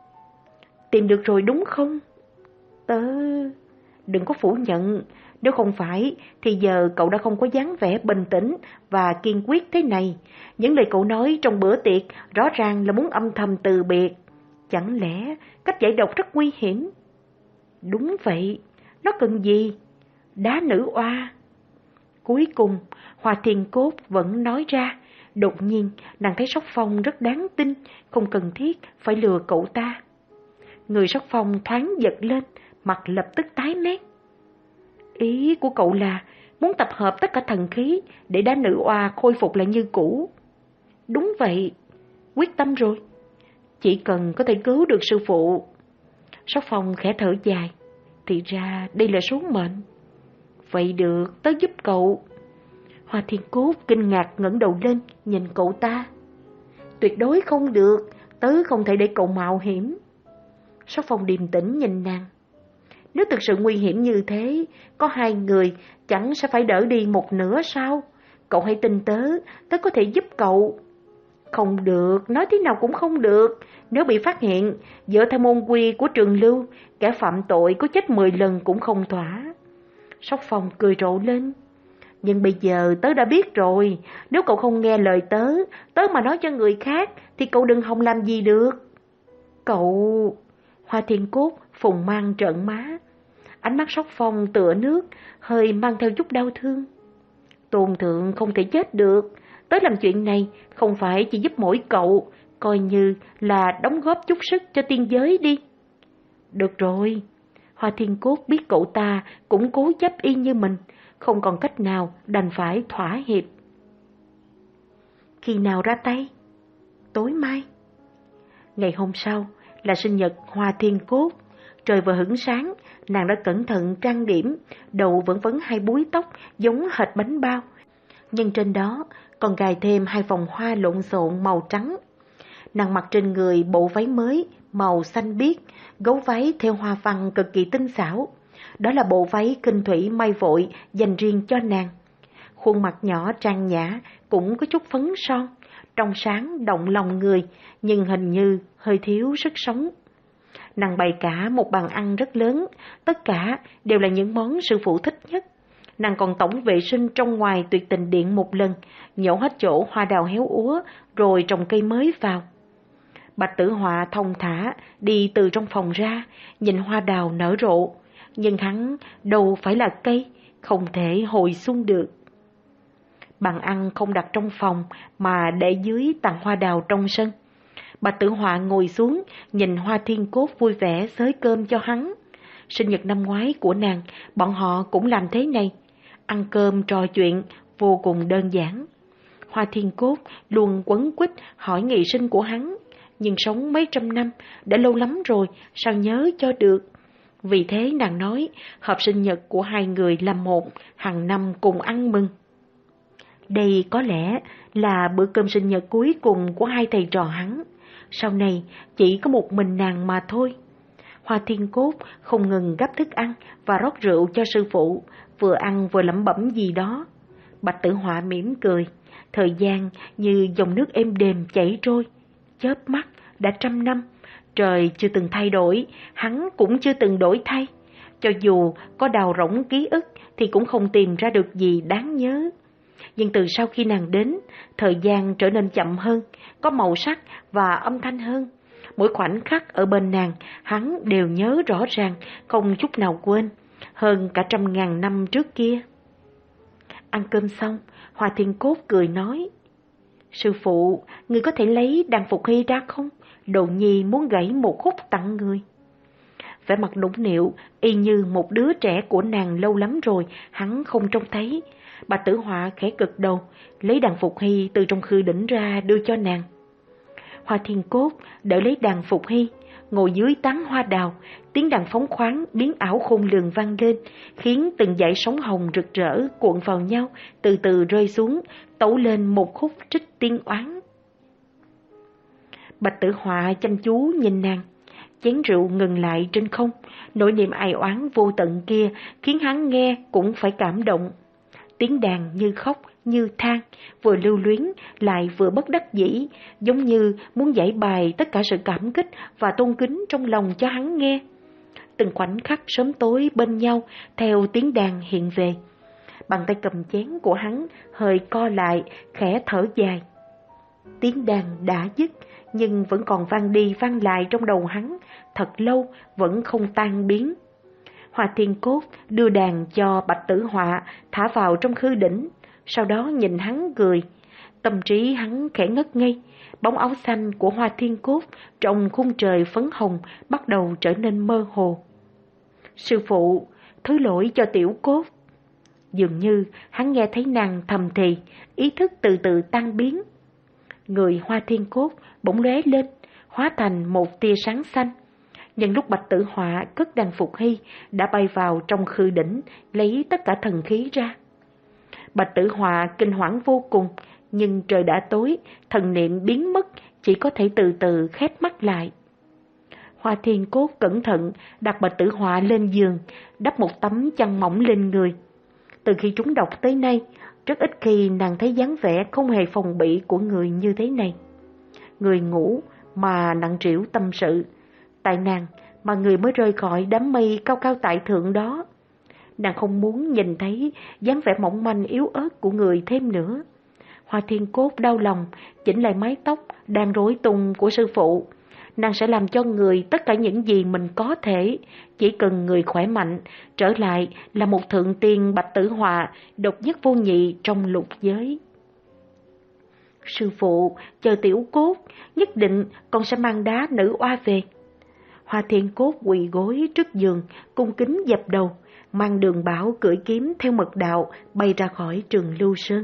Tìm được rồi đúng không? Tớ... Đừng có phủ nhận, nếu không phải thì giờ cậu đã không có dáng vẻ bình tĩnh và kiên quyết thế này. Những lời cậu nói trong bữa tiệc rõ ràng là muốn âm thầm từ biệt. Chẳng lẽ cách giải độc rất nguy hiểm? Đúng vậy, nó cần gì? Đá nữ oa. Cuối cùng, Hoa Thiên Cốt vẫn nói ra, Đột nhiên, nàng thấy Sóc Phong rất đáng tin, không cần thiết phải lừa cậu ta. Người Sóc Phong thoáng giật lên, mặt lập tức tái mét. Ý của cậu là muốn tập hợp tất cả thần khí để đá nữ oa khôi phục lại như cũ. Đúng vậy, quyết tâm rồi. Chỉ cần có thể cứu được sư phụ. Sóc Phong khẽ thở dài. Thì ra đây là số mệnh. Vậy được, tớ giúp cậu. Hoa Thiên Cốt kinh ngạc ngẩng đầu lên, nhìn cậu ta. Tuyệt đối không được, tớ không thể để cậu mạo hiểm. Sóc Phong điềm tĩnh nhìn nàng. Nếu thực sự nguy hiểm như thế, có hai người chẳng sẽ phải đỡ đi một nửa sao? Cậu hãy tin tớ, tớ có thể giúp cậu. Không được, nói thế nào cũng không được. Nếu bị phát hiện, dựa theo môn quy của Trường Lưu, kẻ phạm tội có chết mười lần cũng không thỏa. Sóc Phong cười rộ lên. Nhưng bây giờ tớ đã biết rồi, nếu cậu không nghe lời tớ, tớ mà nói cho người khác, thì cậu đừng hòng làm gì được. Cậu... Hoa Thiên Cốt phùng mang trợn má. Ánh mắt Sóc Phong tựa nước, hơi mang theo chút đau thương. Tôn thượng không thể chết được. Tớ làm chuyện này không phải chỉ giúp mỗi cậu, coi như là đóng góp chút sức cho tiên giới đi. Được rồi. Hoa Thiên Cốt biết cậu ta cũng cố chấp y như mình, không còn cách nào đành phải thỏa hiệp. Khi nào ra tay? Tối mai. Ngày hôm sau là sinh nhật Hoa Thiên Cốt. Trời vừa hửng sáng, nàng đã cẩn thận trang điểm, đầu vẫn vấn hai búi tóc giống hệt bánh bao, nhưng trên đó còn gài thêm hai vòng hoa lộn xộn màu trắng. Nàng mặc trên người bộ váy mới màu xanh biếc, gấu váy theo hoa văn cực kỳ tinh xảo. Đó là bộ váy kinh thủy may vội dành riêng cho nàng. Khuôn mặt nhỏ trang nhã cũng có chút phấn son, trong sáng động lòng người, nhưng hình như hơi thiếu sức sống. Nàng bày cả một bàn ăn rất lớn, tất cả đều là những món sư phụ thích nhất. Nàng còn tổng vệ sinh trong ngoài Tuyệt Tình Điện một lần, nhổ hết chỗ hoa đào héo úa, rồi trồng cây mới vào. Bạch Tử Họa thong thả đi từ trong phòng ra, nhìn hoa đào nở rộ, nhưng hắn đâu phải là cây, không thể hồi xuân được. Bàn ăn không đặt trong phòng mà để dưới tàn hoa đào trong sân. Bạch Tử Họa ngồi xuống, nhìn Hoa Thiên Cốt vui vẻ xới cơm cho hắn. Sinh nhật năm ngoái của nàng, bọn họ cũng làm thế này. Ăn cơm trò chuyện, vô cùng đơn giản. Hoa Thiên Cốt luôn quấn quýt hỏi ngày sinh của hắn. Nhưng sống mấy trăm năm, đã lâu lắm rồi, sao nhớ cho được. Vì thế nàng nói, họp sinh nhật của hai người làm một, hàng năm cùng ăn mừng. Đây có lẽ là bữa cơm sinh nhật cuối cùng của hai thầy trò hắn. Sau này chỉ có một mình nàng mà thôi. Hoa Thiên Cốt không ngừng gắp thức ăn và rót rượu cho sư phụ, vừa ăn vừa lẩm bẩm gì đó. Bạch Tử Họa mỉm cười, thời gian như dòng nước êm đềm chảy trôi, chớp mắt đã trăm năm, trời chưa từng thay đổi, hắn cũng chưa từng đổi thay. Cho dù có đào rỗng ký ức thì cũng không tìm ra được gì đáng nhớ. Nhưng từ sau khi nàng đến, thời gian trở nên chậm hơn, có màu sắc và âm thanh hơn. Mỗi khoảnh khắc ở bên nàng, hắn đều nhớ rõ ràng, không chút nào quên, hơn cả trăm ngàn năm trước kia. Ăn cơm xong, Hoa Thiên Cốt cười nói, sư phụ, người có thể lấy đàn phục hy ra không? Đồ nhi muốn gãy một khúc tặng người. Vẻ mặt đũng nịu, y như một đứa trẻ của nàng lâu lắm rồi, hắn không trông thấy. Bạch Tử Họa khẽ gật đầu, lấy đàn phục hy từ trong khư đỉnh ra đưa cho nàng. Hoa Thiên Cốt đỡ lấy đàn phục hy, ngồi dưới tán hoa đào, tiếng đàn phóng khoáng biến ảo khôn lường vang lên, khiến từng dải sóng hồng rực rỡ cuộn vào nhau, từ từ rơi xuống, tấu lên một khúc trích tiên oán. Bạch Tử Họa chăm chú nhìn nàng, chén rượu ngừng lại trên không, nỗi niềm ai oán vô tận kia khiến hắn nghe cũng phải cảm động. Tiếng đàn như khóc, như than, vừa lưu luyến lại vừa bất đắc dĩ, giống như muốn giải bày tất cả sự cảm kích và tôn kính trong lòng cho hắn nghe. Từng khoảnh khắc sớm tối bên nhau theo tiếng đàn hiện về. Bàn tay cầm chén của hắn hơi co lại, khẽ thở dài. Tiếng đàn đã dứt, nhưng vẫn còn vang đi vang lại trong đầu hắn, thật lâu vẫn không tan biến. Hoa Thiên Cốt đưa đàn cho Bạch Tử Họa, thả vào trong khư đỉnh, sau đó nhìn hắn cười. Tâm trí hắn khẽ ngất ngây, bóng áo xanh của Hoa Thiên Cốt trong khung trời phấn hồng bắt đầu trở nên mơ hồ. Sư phụ, thứ lỗi cho tiểu cốt. Dường như hắn nghe thấy nàng thầm thì, ý thức từ từ tan biến. Người Hoa Thiên Cốt bỗng lóe lên, hóa thành một tia sáng xanh. Nhân lúc Bạch Tử Họa cất đàn phục hy đã bay vào trong khư đỉnh, lấy tất cả thần khí ra. Bạch Tử Họa kinh hoảng vô cùng, nhưng trời đã tối, thần niệm biến mất, chỉ có thể từ từ khép mắt lại. Hoa Thiên Cốt cẩn thận đặt Bạch Tử Họa lên giường, đắp một tấm chăn mỏng lên người. Từ khi trúng độc tới nay, rất ít khi nàng thấy dáng vẻ không hề phòng bị của người như thế này. Người ngủ mà nặng trĩu tâm sự, tại nàng mà người mới rời khỏi đám mây cao cao tại thượng đó. Nàng không muốn nhìn thấy dáng vẻ mỏng manh yếu ớt của người thêm nữa. Hoa Thiên Cốt đau lòng, chỉnh lại mái tóc đang rối tung của sư phụ. Nàng sẽ làm cho người tất cả những gì mình có thể, chỉ cần người khỏe mạnh, trở lại là một thượng tiên Bạch Tử Họa, độc nhất vô nhị trong lục giới. Sư phụ, chờ tiểu cốt, nhất định con sẽ mang đá nữ oa về. Hoa Thiên Cốt quỳ gối trước giường, cung kính dập đầu, mang Đường Bảo cưỡi kiếm theo mật đạo bay ra khỏi Trường Lưu Sơn.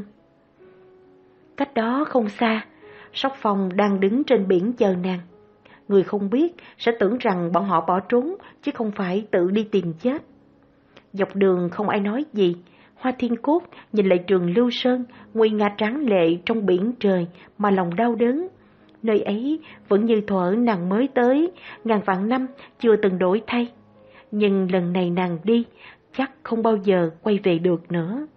Cách đó không xa, Sóc Phong đang đứng trên biển chờ nàng. Người không biết sẽ tưởng rằng bọn họ bỏ trốn, chứ không phải tự đi tìm chết. Dọc đường không ai nói gì, Hoa Thiên Cốt nhìn lại Trường Lưu Sơn, nguy nga tráng lệ trong biển trời mà lòng đau đớn. Nơi ấy vẫn như thuở nàng mới tới, ngàn vạn năm chưa từng đổi thay. Nhưng lần này nàng đi, chắc không bao giờ quay về được nữa.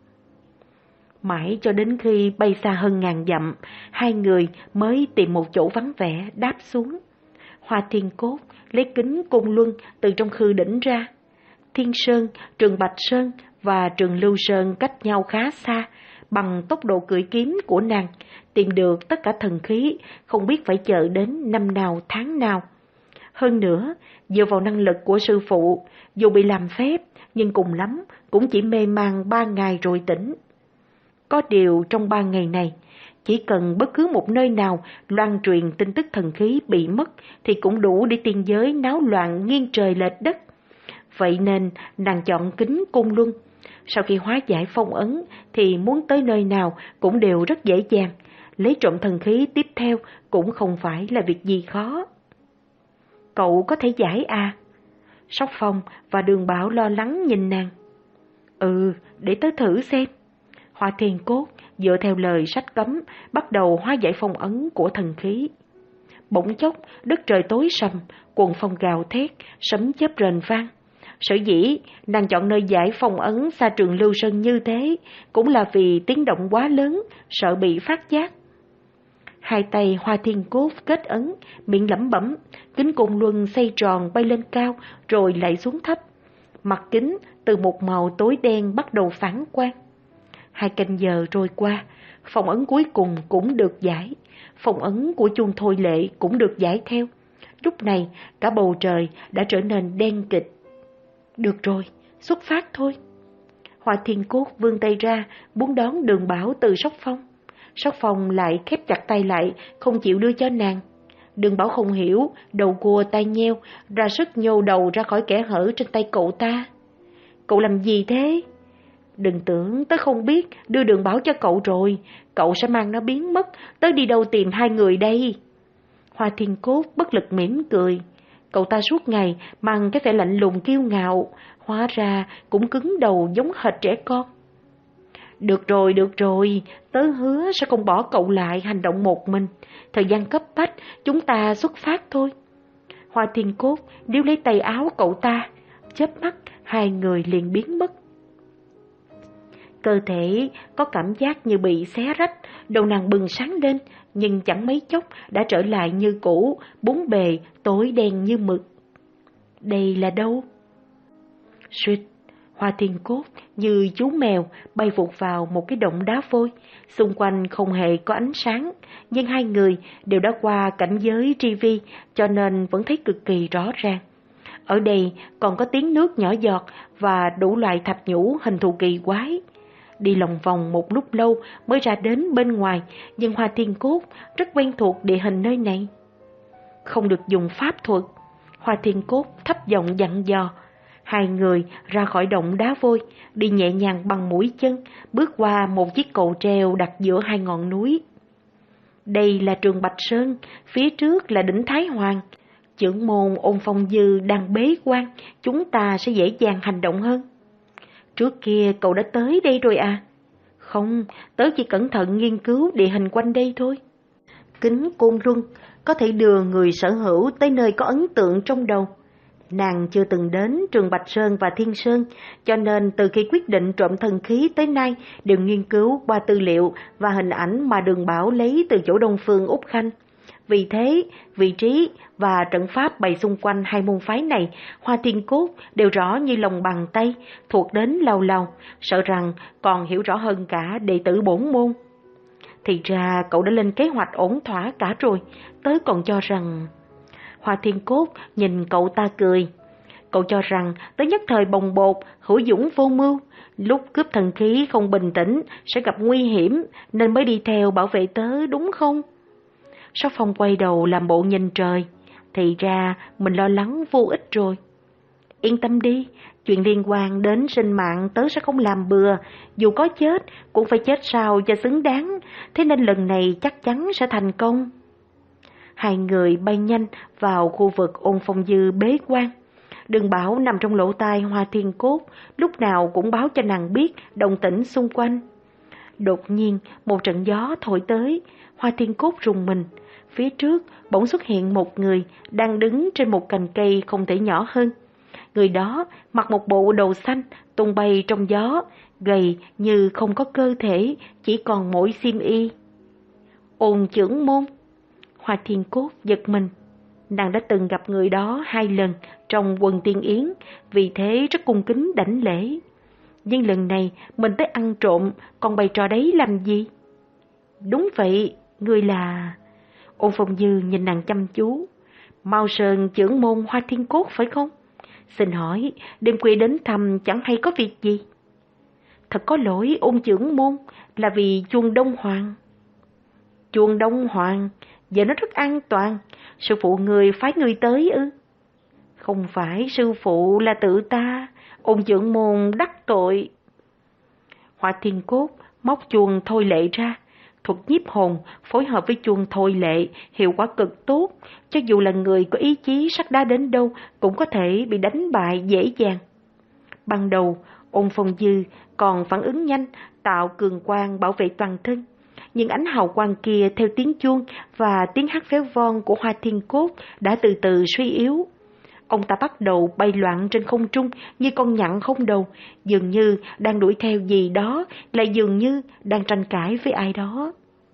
Mãi cho đến khi bay xa hơn ngàn dặm, hai người mới tìm một chỗ vắng vẻ đáp xuống. Hoa Thiên Cốt lấy kính côn luân từ trong khư đỉnh ra. Thiên Sơn, Trường Bạch Sơn và Trường Lưu Sơn cách nhau khá xa. Bằng tốc độ cưỡi kiếm của nàng, tìm được tất cả thần khí, không biết phải chờ đến năm nào tháng nào. Hơn nữa, dựa vào năng lực của sư phụ, dù bị làm phép, nhưng cùng lắm cũng chỉ mê man ba ngày rồi tỉnh. Có điều trong ba ngày này, chỉ cần bất cứ một nơi nào loan truyền tin tức thần khí bị mất thì cũng đủ để tiên giới náo loạn nghiêng trời lệch đất. Vậy nên nàng chọn kính côn luân. Sau khi hóa giải phong ấn thì muốn tới nơi nào cũng đều rất dễ dàng. Lấy trộm thần khí tiếp theo cũng không phải là việc gì khó. Cậu có thể giải à? Sóc Phong và Đường Bảo lo lắng nhìn nàng. Ừ, để tớ thử xem. Hoa Thiên Cốt dựa theo lời sách cấm bắt đầu hóa giải phong ấn của thần khí. Bỗng chốc đất trời tối sầm, cuồng phong gào thét, sấm chớp rền vang. Sở dĩ nàng chọn nơi giải phong ấn xa Trường Lưu Sơn như thế cũng là vì tiếng động quá lớn, sợ bị phát giác. Hai tay Hoa Thiên Cốt kết ấn, miệng lẩm bẩm, kính côn luân xoay tròn bay lên cao rồi lại xuống thấp. Mặt kính từ một màu tối đen bắt đầu phản quang. Hai canh giờ trôi qua, phong ấn cuối cùng cũng được giải, phong ấn của chuông thôi lệ cũng được giải theo. Lúc này cả bầu trời đã trở nên đen kịt. Được rồi, xuất phát thôi. Hoa Thiên Cốt vươn tay ra, muốn đón Đường Bảo từ Sóc Phong. Sóc Phong lại khép chặt tay lại, không chịu đưa cho nàng. Đường Bảo không hiểu, đầu cua tay nheo, ra sức nhô đầu ra khỏi kẽ hở trên tay cậu ta. Cậu làm gì thế? Đừng tưởng tớ không biết, đưa Đường Bảo cho cậu rồi, cậu sẽ mang nó biến mất, tớ đi đâu tìm hai người đây? Hoa Thiên Cốt bất lực mỉm cười. Cậu ta suốt ngày mang cái vẻ lạnh lùng kiêu ngạo, hóa ra cũng cứng đầu giống hệt trẻ con. Được rồi, được rồi, tớ hứa sẽ không bỏ cậu lại hành động một mình. Thời gian cấp bách, chúng ta xuất phát thôi. Hoa Thiên Cốt níu lấy tay áo cậu ta, chớp mắt hai người liền biến mất. Cơ thể có cảm giác như bị xé rách, đầu nàng bừng sáng lên, nhưng chẳng mấy chốc đã trở lại như cũ, bốn bề tối đen như mực. Đây là đâu? Suýt, Hoa Thiên Cốt như chú mèo bay vụt vào một cái động đá vôi, xung quanh không hề có ánh sáng, nhưng hai người đều đã qua cảnh giới tri vi, cho nên vẫn thấy cực kỳ rõ ràng. Ở đây còn có tiếng nước nhỏ giọt và đủ loại thạch nhũ hình thù kỳ quái. Đi lòng vòng một lúc lâu mới ra đến bên ngoài, nhưng Hoa Thiên Cốt rất quen thuộc địa hình nơi này. Không được dùng pháp thuật, Hoa Thiên Cốt thấp giọng dặn dò. Hai người ra khỏi động đá vôi, đi nhẹ nhàng bằng mũi chân, bước qua một chiếc cầu treo đặt giữa hai ngọn núi. Đây là Trường Bạch Sơn, phía trước là đỉnh Thái Hoàng. Chưởng môn Ôn Phong Dư đang bế quan, chúng ta sẽ dễ dàng hành động hơn. Trước kia cậu đã tới đây rồi à? Không, tớ chỉ cẩn thận nghiên cứu địa hình quanh đây thôi. Kính Côn Luân có thể đưa người sở hữu tới nơi có ấn tượng trong đầu. Nàng chưa từng đến Trường Bạch Sơn và Thiên Sơn, cho nên từ khi quyết định trộm thần khí tới nay đều nghiên cứu qua tư liệu và hình ảnh mà Đường Bảo lấy từ chỗ Đông Phương Úc Khanh. Vì thế, vị trí và trận pháp bày xung quanh hai môn phái này, Hoa Thiên Cốt đều rõ như lòng bàn tay, thuộc đến lâu lâu, sợ rằng còn hiểu rõ hơn cả đệ tử bổn môn. Thì ra cậu đã lên kế hoạch ổn thỏa cả rồi, tớ còn cho rằng... Hoa Thiên Cốt nhìn cậu ta cười. Cậu cho rằng tớ nhất thời bồng bột, hữu dũng vô mưu, lúc cướp thần khí không bình tĩnh, sẽ gặp nguy hiểm, nên mới đi theo bảo vệ tớ đúng không? Sóc Phong quay đầu làm bộ nhìn trời. Thì ra mình lo lắng vô ích rồi. Yên tâm đi, chuyện liên quan đến sinh mạng tớ sẽ không làm bừa, dù có chết cũng phải chết sao cho xứng đáng, thế nên lần này chắc chắn sẽ thành công. Hai người bay nhanh vào khu vực Ôn Phong Dư bế quan. Đường Bảo nằm trong lỗ tai Hoa Thiên Cốt, lúc nào cũng báo cho nàng biết động tĩnh xung quanh. Đột nhiên một trận gió thổi tới, Hoa Thiên Cốt rùng mình. Phía trước bỗng xuất hiện một người đang đứng trên một cành cây không thể nhỏ hơn. Người đó mặc một bộ đồ xanh tung bay trong gió, gầy như không có cơ thể, chỉ còn mỗi xiêm y. Ôn Chưởng Môn. Hoa Thiên Cốt giật mình. Nàng đã từng gặp người đó hai lần trong quần tiên yến, vì thế rất cung kính đảnh lễ. Nhưng lần này mình tới ăn trộm, còn bày trò đấy làm gì? Đúng vậy, người là... Ôn Phong Dư nhìn nàng chăm chú. Mao Sơn Chưởng Môn Hoa Thiên Cốt phải không? Xin hỏi, đêm khuya đến thăm chẳng hay có việc gì? Thật có lỗi Ôn Chưởng Môn, là vì chuông Đông Hoàng. Chuông Đông Hoàng, giờ nó rất an toàn, sư phụ người phái người tới ư? Không phải sư phụ, là tự ta, Ôn Chưởng Môn đắc tội. Hoa Thiên Cốt móc chuông thôi lệ ra. Thuật nhiếp hồn phối hợp với chuông thôi lệ hiệu quả cực tốt, cho dù là người có ý chí sắt đá đến đâu cũng có thể bị đánh bại dễ dàng. Ban đầu, Ôn Phong Dư còn phản ứng nhanh, tạo cường quang bảo vệ toàn thân. Nhưng ánh hào quang kia theo tiếng chuông và tiếng hát véo von của Hoa Thiên Cốt đã từ từ suy yếu. Ông ta bắt đầu bay loạn trên không trung như con nhặng không đầu, dường như đang đuổi theo gì đó, lại dường như đang tranh cãi với ai đó.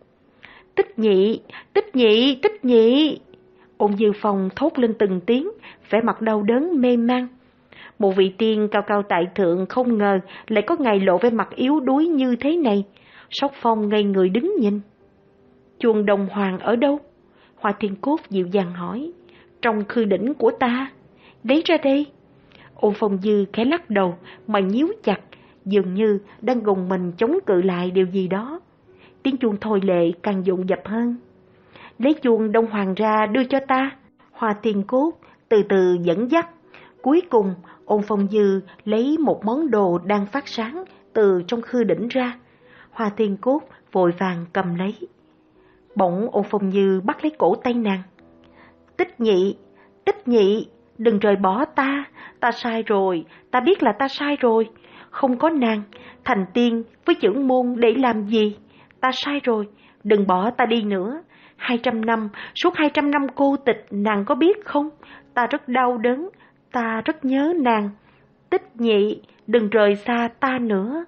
Tích Nhị, Tích Nhị, Tích Nhị! Ôn Dư Phong thốt lên từng tiếng, vẻ mặt đau đớn mê man. Một vị tiên cao cao tại thượng không ngờ lại có ngày lộ vẻ mặt yếu đuối như thế này. Sóc Phong ngây người đứng nhìn. Chuông Đồng Hoàng ở đâu? Hoa Thiên Cốt dịu dàng hỏi. Trong khư đỉnh của ta. Lấy ra đây. Ôn Phong Dư khẽ lắc đầu mà nhíu chặt, dường như đang gồng mình chống cự lại điều gì đó. Tiếng chuông thôi lệ càng dồn dập hơn. Lấy chuông Đông Hoàng ra đưa cho ta. Hoa Thiên Cốt từ từ dẫn dắt. Cuối cùng Ôn Phong Dư lấy một món đồ đang phát sáng từ trong khư đỉnh ra. Hoa Thiên Cốt vội vàng cầm lấy. Bỗng Ôn Phong Dư bắt lấy cổ tay nàng. Tích Nhị, Tích Nhị, đừng rời bỏ ta, ta sai rồi, ta biết là ta sai rồi. Không có nàng, thành tiên với chưởng môn để làm gì? Ta sai rồi, đừng bỏ ta đi nữa. Hai trăm năm, suốt hai trăm năm cô tịch, nàng có biết không? Ta rất đau đớn, ta rất nhớ nàng. Tích Nhị, đừng rời xa ta nữa.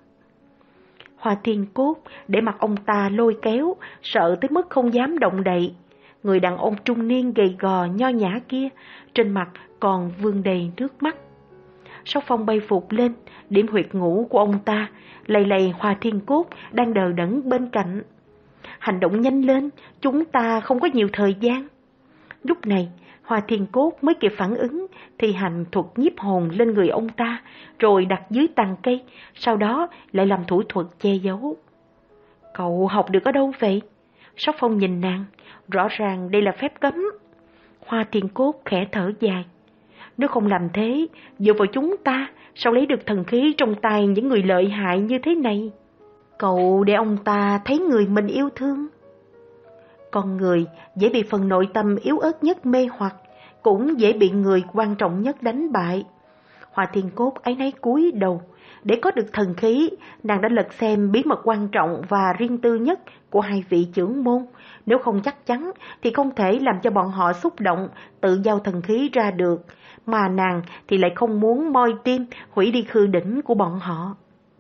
Hoa Thiên Cốt để mặc ông ta lôi kéo, sợ tới mức không dám động đậy. Người đàn ông trung niên gầy gò nho nhã kia, trên mặt còn vương đầy nước mắt. Sóc Phong bay phục lên, điểm huyệt ngủ của ông ta, lầy lầy Hoa Thiên Cốt đang đờ đẫn bên cạnh. Hành động nhanh lên, chúng ta không có nhiều thời gian. Lúc này, Hoa Thiên Cốt mới kịp phản ứng thì hành thuật nhiếp hồn lên người ông ta, rồi đặt dưới tàn cây, sau đó lại làm thủ thuật che giấu. Cậu học được ở đâu vậy? Sóc Phong nhìn nàng, rõ ràng đây là phép cấm. Hoa Thiên Cốt khẽ thở dài. Nếu không làm thế, dựa vào chúng ta, sao lấy được thần khí trong tay những người lợi hại như thế này? Cậu để ông ta thấy người mình yêu thương. Con người dễ bị phần nội tâm yếu ớt nhất mê hoặc, cũng dễ bị người quan trọng nhất đánh bại. Hoa Thiên Cốt áy náy cúi đầu. Để có được thần khí, nàng đã lật xem bí mật quan trọng và riêng tư nhất của hai vị trưởng môn. Nếu không chắc chắn thì không thể làm cho bọn họ xúc động, tự giao thần khí ra được. Mà nàng thì lại không muốn moi tim, hủy đi khư đỉnh của bọn họ.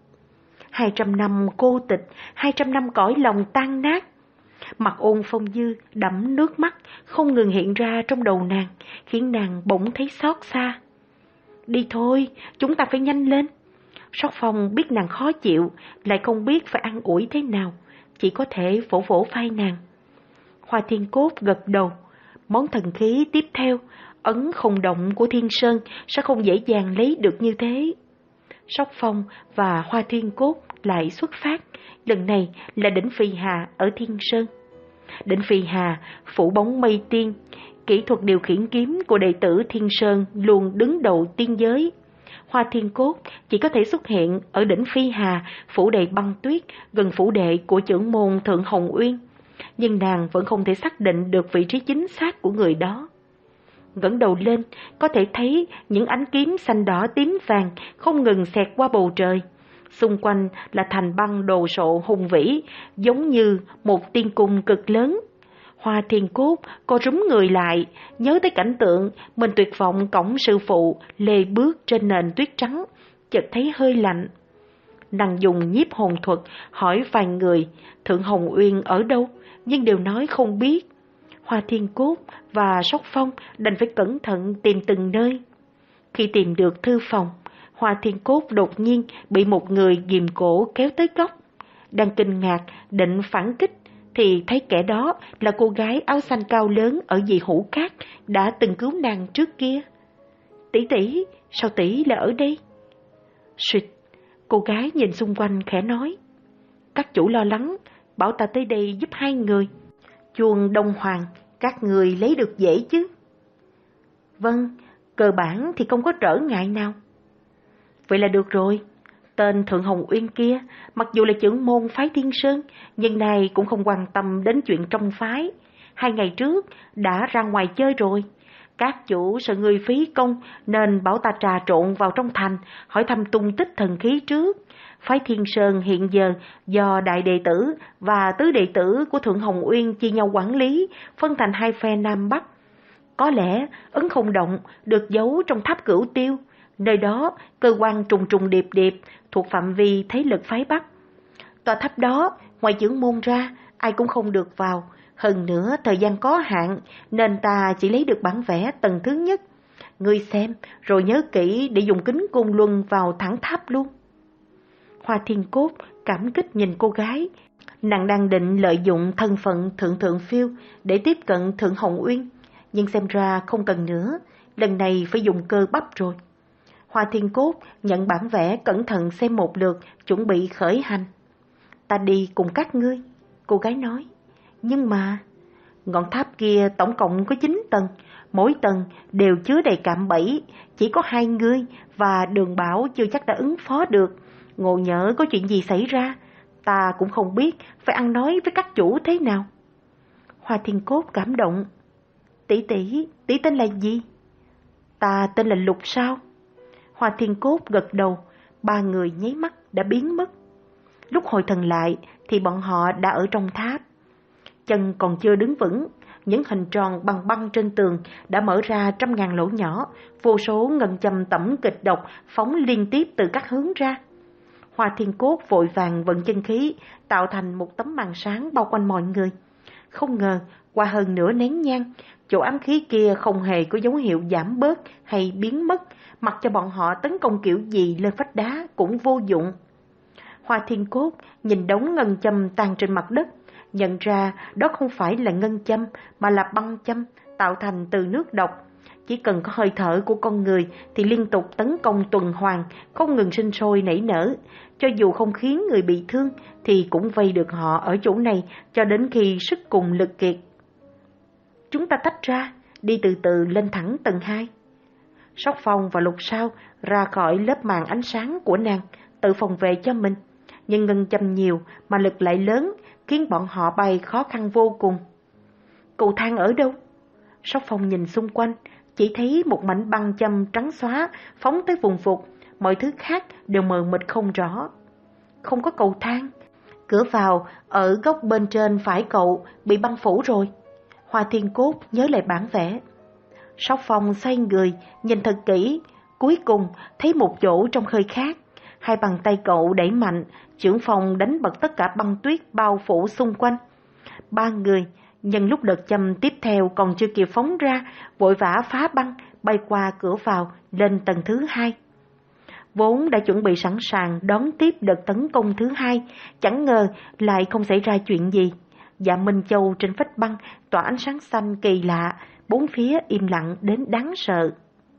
Hai trăm năm cô tịch, hai trăm năm cõi lòng tan nát. Mặt Ôn Phong Dư đẫm nước mắt, không ngừng hiện ra trong đầu nàng, khiến nàng bỗng thấy xót xa. Đi thôi, chúng ta phải nhanh lên. Sóc Phong biết nàng khó chịu, lại không biết phải an ủi thế nào, chỉ có thể vỗ vỗ vai nàng. Hoa Thiên Cốt gật đầu. Món thần khí tiếp theo, ấn không động của Thiên Sơn sẽ không dễ dàng lấy được như thế. Sóc Phong và Hoa Thiên Cốt lại xuất phát, lần này là đỉnh Phi Hà ở Thiên Sơn. Đỉnh Phi Hà phủ bóng mây tiên, kỹ thuật điều khiển kiếm của đệ tử Thiên Sơn luôn đứng đầu tiên giới. Hoa Thiên Cốt chỉ có thể xuất hiện ở đỉnh Phi Hà, phủ đầy băng tuyết, gần phủ đệ của trưởng môn Thượng Hồng Uyên. Nhưng nàng vẫn không thể xác định được vị trí chính xác của người đó. Ngẩng đầu lên, có thể thấy những ánh kiếm xanh đỏ tím vàng không ngừng xẹt qua bầu trời. Xung quanh là thành băng đồ sộ hùng vĩ, giống như một tiên cung cực lớn. Hoa Thiên Cốt co rúm người lại, nhớ tới cảnh tượng mình tuyệt vọng cõng sư phụ lê bước trên nền tuyết trắng, chợt thấy hơi lạnh. Nàng dùng nhiếp hồn thuật hỏi vài người Thượng Hồng Uyên ở đâu, nhưng đều nói không biết. Hoa Thiên Cốt và Sóc Phong đành phải cẩn thận tìm từng nơi. Khi tìm được thư phòng, Hoa Thiên Cốt đột nhiên bị một người ghìm cổ kéo tới góc. Đang kinh ngạc định phản kích thì thấy kẻ đó là cô gái áo xanh cao lớn ở Dị Hữu Cát đã từng cứu nàng trước kia. Tỷ tỷ, sao tỷ lại ở đây? Xuyệt, cô gái nhìn xung quanh khẽ nói. Các chủ lo lắng, bảo ta tới đây giúp hai người. Chuông Đông Hoàng, các người lấy được dễ chứ? Vâng, cơ bản thì không có trở ngại nào. Vậy là được rồi. Tên Thượng Hồng Uyên kia, mặc dù là trưởng môn phái Thiên Sơn, nhưng này cũng không quan tâm đến chuyện trong phái. Hai ngày trước đã ra ngoài chơi rồi. Các chủ sợ người phí công nên bảo ta trà trộn vào trong thành, hỏi thăm tung tích thần khí trước. Phái Thiên Sơn hiện giờ do đại đệ tử và tứ đệ tử của Thượng Hồng Uyên chia nhau quản lý, phân thành hai phe Nam Bắc. Có lẽ ấn không động được giấu trong tháp Cửu Tiêu. Nơi đó cơ quan trùng trùng điệp điệp thuộc phạm vi thế lực phái Bắc. Tòa tháp đó ngoài trưởng môn ra ai cũng không được vào. Hơn nữa thời gian có hạn nên ta chỉ lấy được bản vẽ tầng thứ nhất. Ngươi xem rồi nhớ kỹ để dùng kính côn luân vào thẳng tháp luôn. Hoa Thiên Cốt cảm kích nhìn cô gái. Nàng đang định lợi dụng thân phận thượng thượng phiêu để tiếp cận Thượng Hồng Uyên, nhưng xem ra không cần nữa, lần này phải dùng cơ bắp rồi. Hoa Thiên Cốt nhận bản vẽ cẩn thận xem một lượt, chuẩn bị khởi hành. Ta đi cùng các ngươi, cô gái nói. Nhưng mà, ngọn tháp kia tổng cộng có chín tầng, mỗi tầng đều chứa đầy cạm bẫy, chỉ có hai ngươi và Đường Bảo chưa chắc đã ứng phó được. Ngộ nhỡ có chuyện gì xảy ra, ta cũng không biết phải ăn nói với các chủ thế nào. Hoa Thiên Cốt cảm động. Tỷ tỷ, tỷ tên là gì? Ta tên là Lục sao? Hoa Thiên Cốt gật đầu, ba người nháy mắt đã biến mất. Lúc hồi thần lại thì bọn họ đã ở trong tháp. Chân còn chưa đứng vững, những hình tròn bằng băng trên tường đã mở ra trăm ngàn lỗ nhỏ, vô số ngân châm tẩm kịch độc phóng liên tiếp từ các hướng ra. Hoa Thiên Cốt vội vàng vận chân khí, tạo thành một tấm màn sáng bao quanh mọi người. Không ngờ, qua hơn nửa nén nhang, chỗ ám khí kia không hề có dấu hiệu giảm bớt hay biến mất, mặc cho bọn họ tấn công kiểu gì lên vách đá cũng vô dụng. Hoa Thiên Cốt nhìn đống ngân châm tan trên mặt đất, nhận ra đó không phải là ngân châm mà là băng châm, tạo thành từ nước độc. Chỉ cần có hơi thở của con người thì liên tục tấn công tuần hoàn, không ngừng sinh sôi nảy nở. Cho dù không khiến người bị thương thì cũng vây được họ ở chỗ này cho đến khi sức cùng lực kiệt. Chúng ta tách ra, đi từ từ lên thẳng tầng hai. Sóc Phong và Lục Sao ra khỏi lớp màn ánh sáng của nàng, tự phòng vệ cho mình. Nhưng ngân châm nhiều mà lực lại lớn, khiến bọn họ bay khó khăn vô cùng. Cầu thang ở đâu? Sóc Phong nhìn xung quanh, chỉ thấy một mảnh băng châm trắng xóa phóng tới vùng vụt, mọi thứ khác đều mờ mịt không rõ. Không có cầu thang. Cửa vào ở góc bên trên phải cậu bị băng phủ rồi. Hoa Thiên Cốt nhớ lại bản vẽ. Sóc Phong xoay người, nhìn thật kỹ, cuối cùng thấy một chỗ trong khơi khác. Hai bàn tay cậu đẩy mạnh, chưởng phòng đánh bật tất cả băng tuyết bao phủ xung quanh. Ba người, nhân lúc đợt châm tiếp theo còn chưa kịp phóng ra, vội vã phá băng, bay qua cửa vào, lên tầng thứ hai. Vốn đã chuẩn bị sẵn sàng đón tiếp đợt tấn công thứ hai, chẳng ngờ lại không xảy ra chuyện gì. Dạ Minh Châu trên vách băng tỏa ánh sáng xanh kỳ lạ, bốn phía im lặng đến đáng sợ.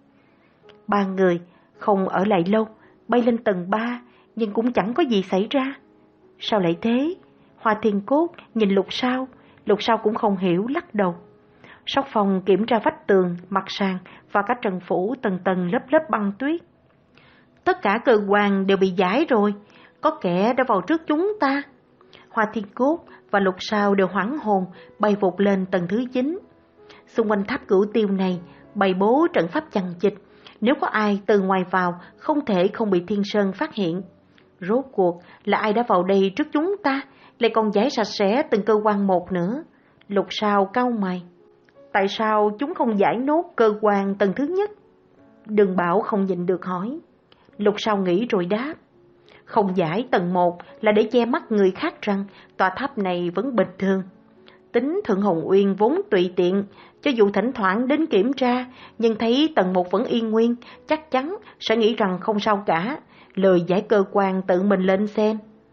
Ba người không ở lại lâu, bay lên tầng ba, nhưng cũng chẳng có gì xảy ra. Sao lại thế? Hoa Thiên Cốt nhìn Lục Sao, Lục Sao cũng không hiểu, lắc đầu. Sóc Phong kiểm tra vách tường, mặt sàn và cả trần phủ tầng tầng lớp lớp băng tuyết. Tất cả cơ quan đều bị giải rồi, có kẻ đã vào trước chúng ta. Hoa Thiên Cốt và Lục Sao đều hoảng hồn, bay vụt lên tầng thứ chín. Xung quanh tháp Cửu Tiêu này bày bố trận pháp chằng chịt, nếu có ai từ ngoài vào không thể không bị Thiên Sơn phát hiện. Rốt cuộc là ai đã vào đây trước chúng ta, lại còn giải sạch sẽ từng cơ quan một nữa. Lục Sao cau mày. Tại sao chúng không giải nốt cơ quan tầng thứ nhất? Đường Bảo không nhịn được hỏi. Lục Sao nghĩ rồi đáp. Không giải tầng một là để che mắt người khác rằng tòa tháp này vẫn bình thường. Tính Thượng Hồng Uyên vốn tùy tiện, cho dù thỉnh thoảng đến kiểm tra, nhưng thấy tầng một vẫn yên nguyên, chắc chắn sẽ nghĩ rằng không sao cả, lời giải cơ quan tự mình lên xem.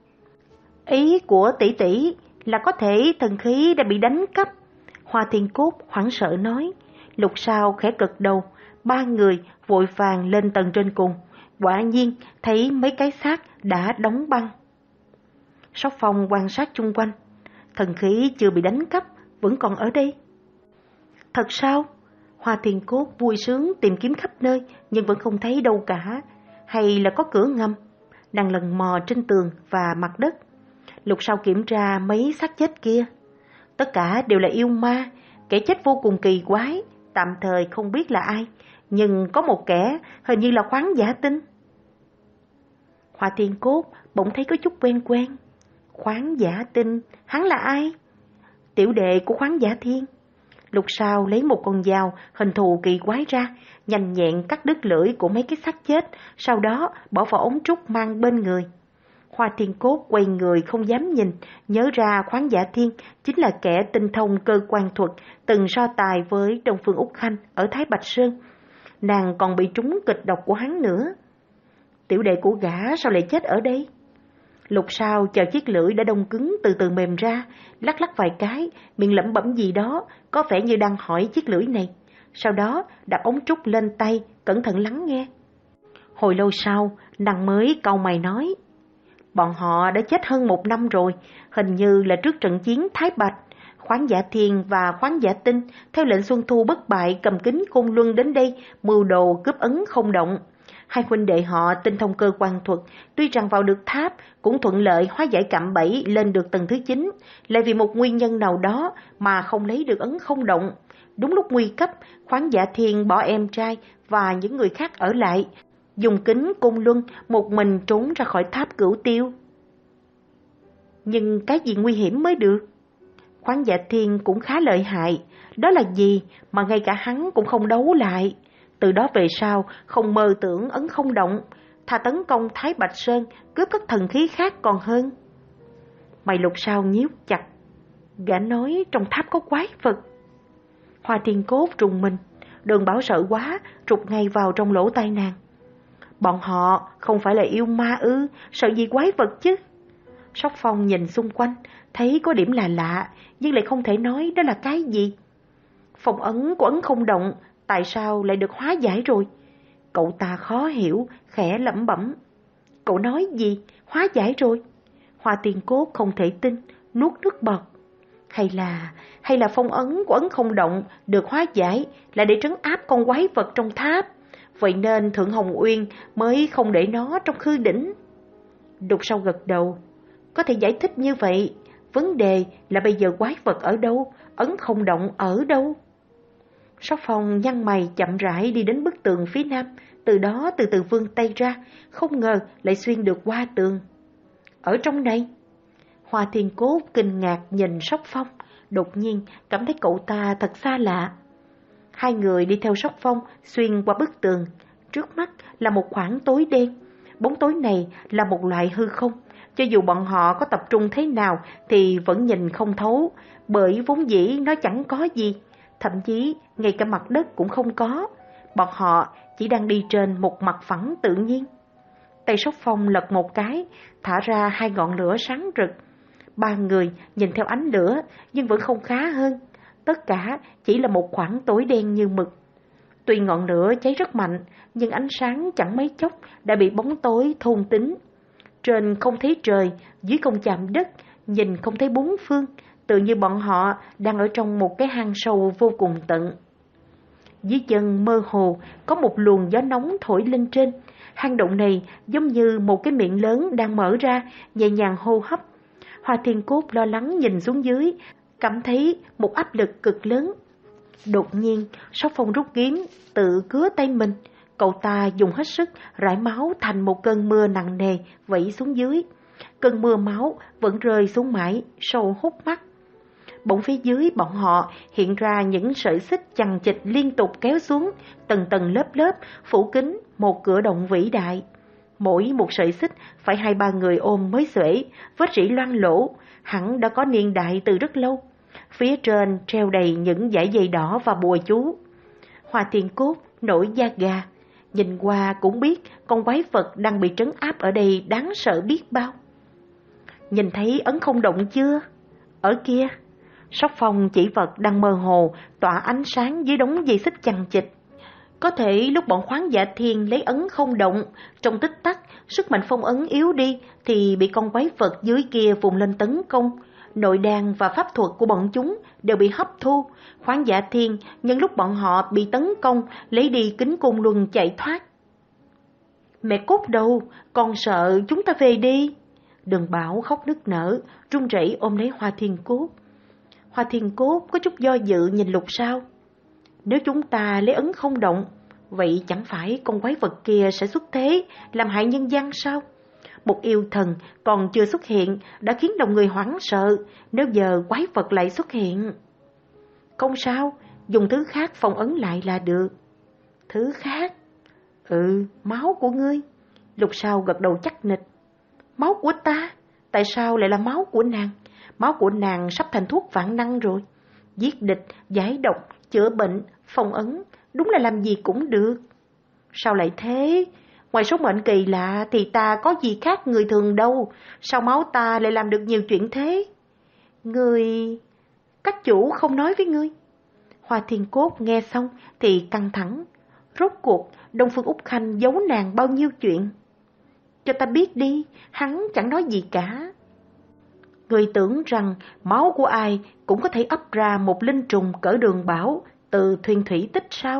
Ý của tỷ tỷ là có thể thần khí đã bị đánh cắp. Hoa Thiên Cốt hoảng sợ nói. Lục Sao khẽ cực đầu, ba người vội vàng lên tầng trên cùng. Quả nhiên thấy mấy cái xác đã đóng băng. Sóc Phong quan sát chung quanh, thần khí chưa bị đánh cắp, vẫn còn ở đây. Thật sao? Hoa Thiên Cốt vui sướng tìm kiếm khắp nơi, nhưng vẫn không thấy đâu cả. Hay là có cửa ngầm? Nàng lần mò trên tường và mặt đất. Lục Sao kiểm tra mấy xác chết kia. Tất cả đều là yêu ma, kẻ chết vô cùng kỳ quái, tạm thời không biết là ai, nhưng có một kẻ hình như là Khoáng Giả Tinh. Hoa Thiên Cốt bỗng thấy có chút quen quen. Khoáng Giả Tinh, hắn là ai? Tiểu đệ của Khoáng Giả Thiên. Lục Sao lấy một con dao hình thù kỳ quái ra, nhanh nhẹn cắt đứt lưỡi của mấy cái xác chết, sau đó bỏ vào ống trúc mang bên người. Hoa Thiên Cốt quay người không dám nhìn, nhớ ra Khoáng Giả Thiên chính là kẻ tinh thông cơ quan thuật, từng so tài với Đông Phương Úc Khanh ở Thái Bạch Sơn. Nàng còn bị trúng kịch độc của hắn nữa. Tiểu đệ của gã sao lại chết ở đây? Lục Sao chờ chiếc lưỡi đã đông cứng từ từ mềm ra, lắc lắc vài cái, miệng lẩm bẩm gì đó, có vẻ như đang hỏi chiếc lưỡi này. Sau đó đặt ống trúc lên tay, cẩn thận lắng nghe. Hồi lâu sau, nàng mới cau mày nói. Bọn họ đã chết hơn một năm rồi, hình như là trước trận chiến Thái Bạch. Khoáng Giả Thiên và Khoáng Giả Tinh theo lệnh Xuân Thu bất bại cầm kính Côn Luân đến đây mưu đồ cướp ấn không động. Hai huynh đệ họ tinh thông cơ quan thuật, tuy rằng vào được tháp cũng thuận lợi hóa giải cạm bẫy lên được tầng thứ chín, lại vì một nguyên nhân nào đó mà không lấy được ấn không động. Đúng lúc nguy cấp, Khoáng Giả Thiên bỏ em trai và những người khác ở lại, dùng kính Côn Luân một mình trốn ra khỏi tháp Cửu Tiêu. Nhưng cái gì nguy hiểm mới được? Khoáng Giả Thiên cũng khá lợi hại, đó là gì mà ngay cả hắn cũng không đấu lại. Từ đó về sau không mơ tưởng ấn không động, thà tấn công Thái Bạch Sơn cướp các thần khí khác còn hơn. Mày Lục Sao nhíu chặt. Gã nói trong tháp có quái vật. Hoa Thiên Cốt trùng mình, Đường Bảo sợ quá, rụt ngay vào trong lỗ tai nàng. Bọn họ không phải là yêu ma ư, sợ gì quái vật chứ? Sóc Phong nhìn xung quanh, thấy có điểm là lạ, nhưng lại không thể nói đó là cái gì. Phong ấn của ấn không động tại sao lại được hóa giải rồi? Cậu ta khó hiểu, khẽ lẩm bẩm. Cậu nói gì? Hóa giải rồi? Hoa Tiên Cốt không thể tin, nuốt nước bọt. Hay là, hay là phong ấn của ấn không động được hóa giải là để trấn áp con quái vật trong tháp. Vậy nên Thượng Hồng Uyên mới không để nó trong khư đỉnh. Đục Sau gật đầu. Có thể giải thích như vậy. Vấn đề là bây giờ quái vật ở đâu, ấn không động ở đâu? Sóc Phong nhăn mày chậm rãi đi đến bức tường phía nam, từ đó từ từ vươn tay ra, không ngờ lại xuyên được qua tường. Ở trong này. Hoa Thiên Cốt kinh ngạc nhìn Sóc Phong, đột nhiên cảm thấy cậu ta thật xa lạ. Hai người đi theo Sóc Phong xuyên qua bức tường, trước mắt là một khoảng tối đen. Bóng tối này là một loại hư không, cho dù bọn họ có tập trung thế nào thì vẫn nhìn không thấu, bởi vốn dĩ nó chẳng có gì, thậm chí ngay cả mặt đất cũng không có. Bọn họ chỉ đang đi trên một mặt phẳng tự nhiên. Tay Sóc Phong lật một cái, thả ra hai ngọn lửa sáng rực. Ba người nhìn theo ánh lửa nhưng vẫn không khá hơn. Tất cả chỉ là một khoảng tối đen như mực. Tuy ngọn lửa cháy rất mạnh, nhưng ánh sáng chẳng mấy chốc đã bị bóng tối thôn tính. Trên không thấy trời, dưới không chạm đất, nhìn không thấy bốn phương, tự như bọn họ đang ở trong một cái hang sâu vô cùng tận. Dưới chân mơ hồ có một luồng gió nóng thổi lên trên. Hang động này giống như một cái miệng lớn đang mở ra, nhẹ nhàng hô hấp. Hoa Thiên Cốt lo lắng nhìn xuống dưới, cảm thấy một áp lực cực lớn. Đột nhiên, Sóc Phong rút kiếm, tự cứa tay mình. Cậu ta dùng hết sức, rải máu thành một cơn mưa nặng nề, vẩy xuống dưới. Cơn mưa máu vẫn rơi xuống mãi, sâu hút mắt. Bỗng phía dưới bọn họ hiện ra những sợi xích chằng chịt liên tục kéo xuống, tầng tầng lớp lớp, phủ kín một cửa động vĩ đại. Mỗi một sợi xích phải hai ba người ôm mới xuể, vết rỉ loang lỗ, hẳn đã có niên đại từ rất lâu. Phía trên treo đầy những dải dây đỏ và bùa chú. Hoa Thiên Cốt nổi da gà, nhìn qua cũng biết con quái vật đang bị trấn áp ở đây đáng sợ biết bao. Nhìn thấy ấn không động chưa? Ở kia. Sóc Phong chỉ vật đang mơ hồ tỏa ánh sáng dưới đống dây xích chằng chịt. Có thể lúc bọn Khoáng Dạ Thiên lấy ấn không động, trong tích tắc sức mạnh phong ấn yếu đi thì bị con quái vật dưới kia vùng lên tấn công. Nội đan và pháp thuật của bọn chúng đều bị hấp thu. Khoáng Dạ Thiên nhân lúc bọn họ bị tấn công lấy đi kính côn luân chạy thoát. Mẹ cốt đầu, con sợ chúng ta về đi. Đừng Bảo khóc nức nở, run rẩy ôm lấy Hoa Thiên Cốt. Hoa Thiên Cốt có chút do dự nhìn Lục Sao. Nếu chúng ta lấy ấn không động, vậy chẳng phải con quái vật kia sẽ xuất thế làm hại nhân gian sao? Một yêu thần còn chưa xuất hiện đã khiến lòng người hoảng sợ, nếu giờ quái vật lại xuất hiện. Không sao, dùng thứ khác phong ấn lại là được. Thứ khác? Ừ, máu của ngươi. Lục Sao gật đầu chắc nịch. Máu của ta? Tại sao lại là máu của nàng? Máu của nàng sắp thành thuốc vạn năng rồi. Giết địch, giải độc, chữa bệnh, phong ấn, đúng là làm gì cũng được. Sao lại thế? Ngoài số mệnh kỳ lạ thì ta có gì khác người thường đâu. Sao máu ta lại làm được nhiều chuyện thế? Ngươi... Các chủ không nói với ngươi. Hoa Thiên Cốt nghe xong thì căng thẳng. Rốt cuộc Đông Phương Úc Khanh giấu nàng bao nhiêu chuyện? Cho ta biết đi, hắn chẳng nói gì cả. Người tưởng rằng máu của ai cũng có thể ấp ra một linh trùng cỡ Đường Bảo từ thuyền thủy tích sao?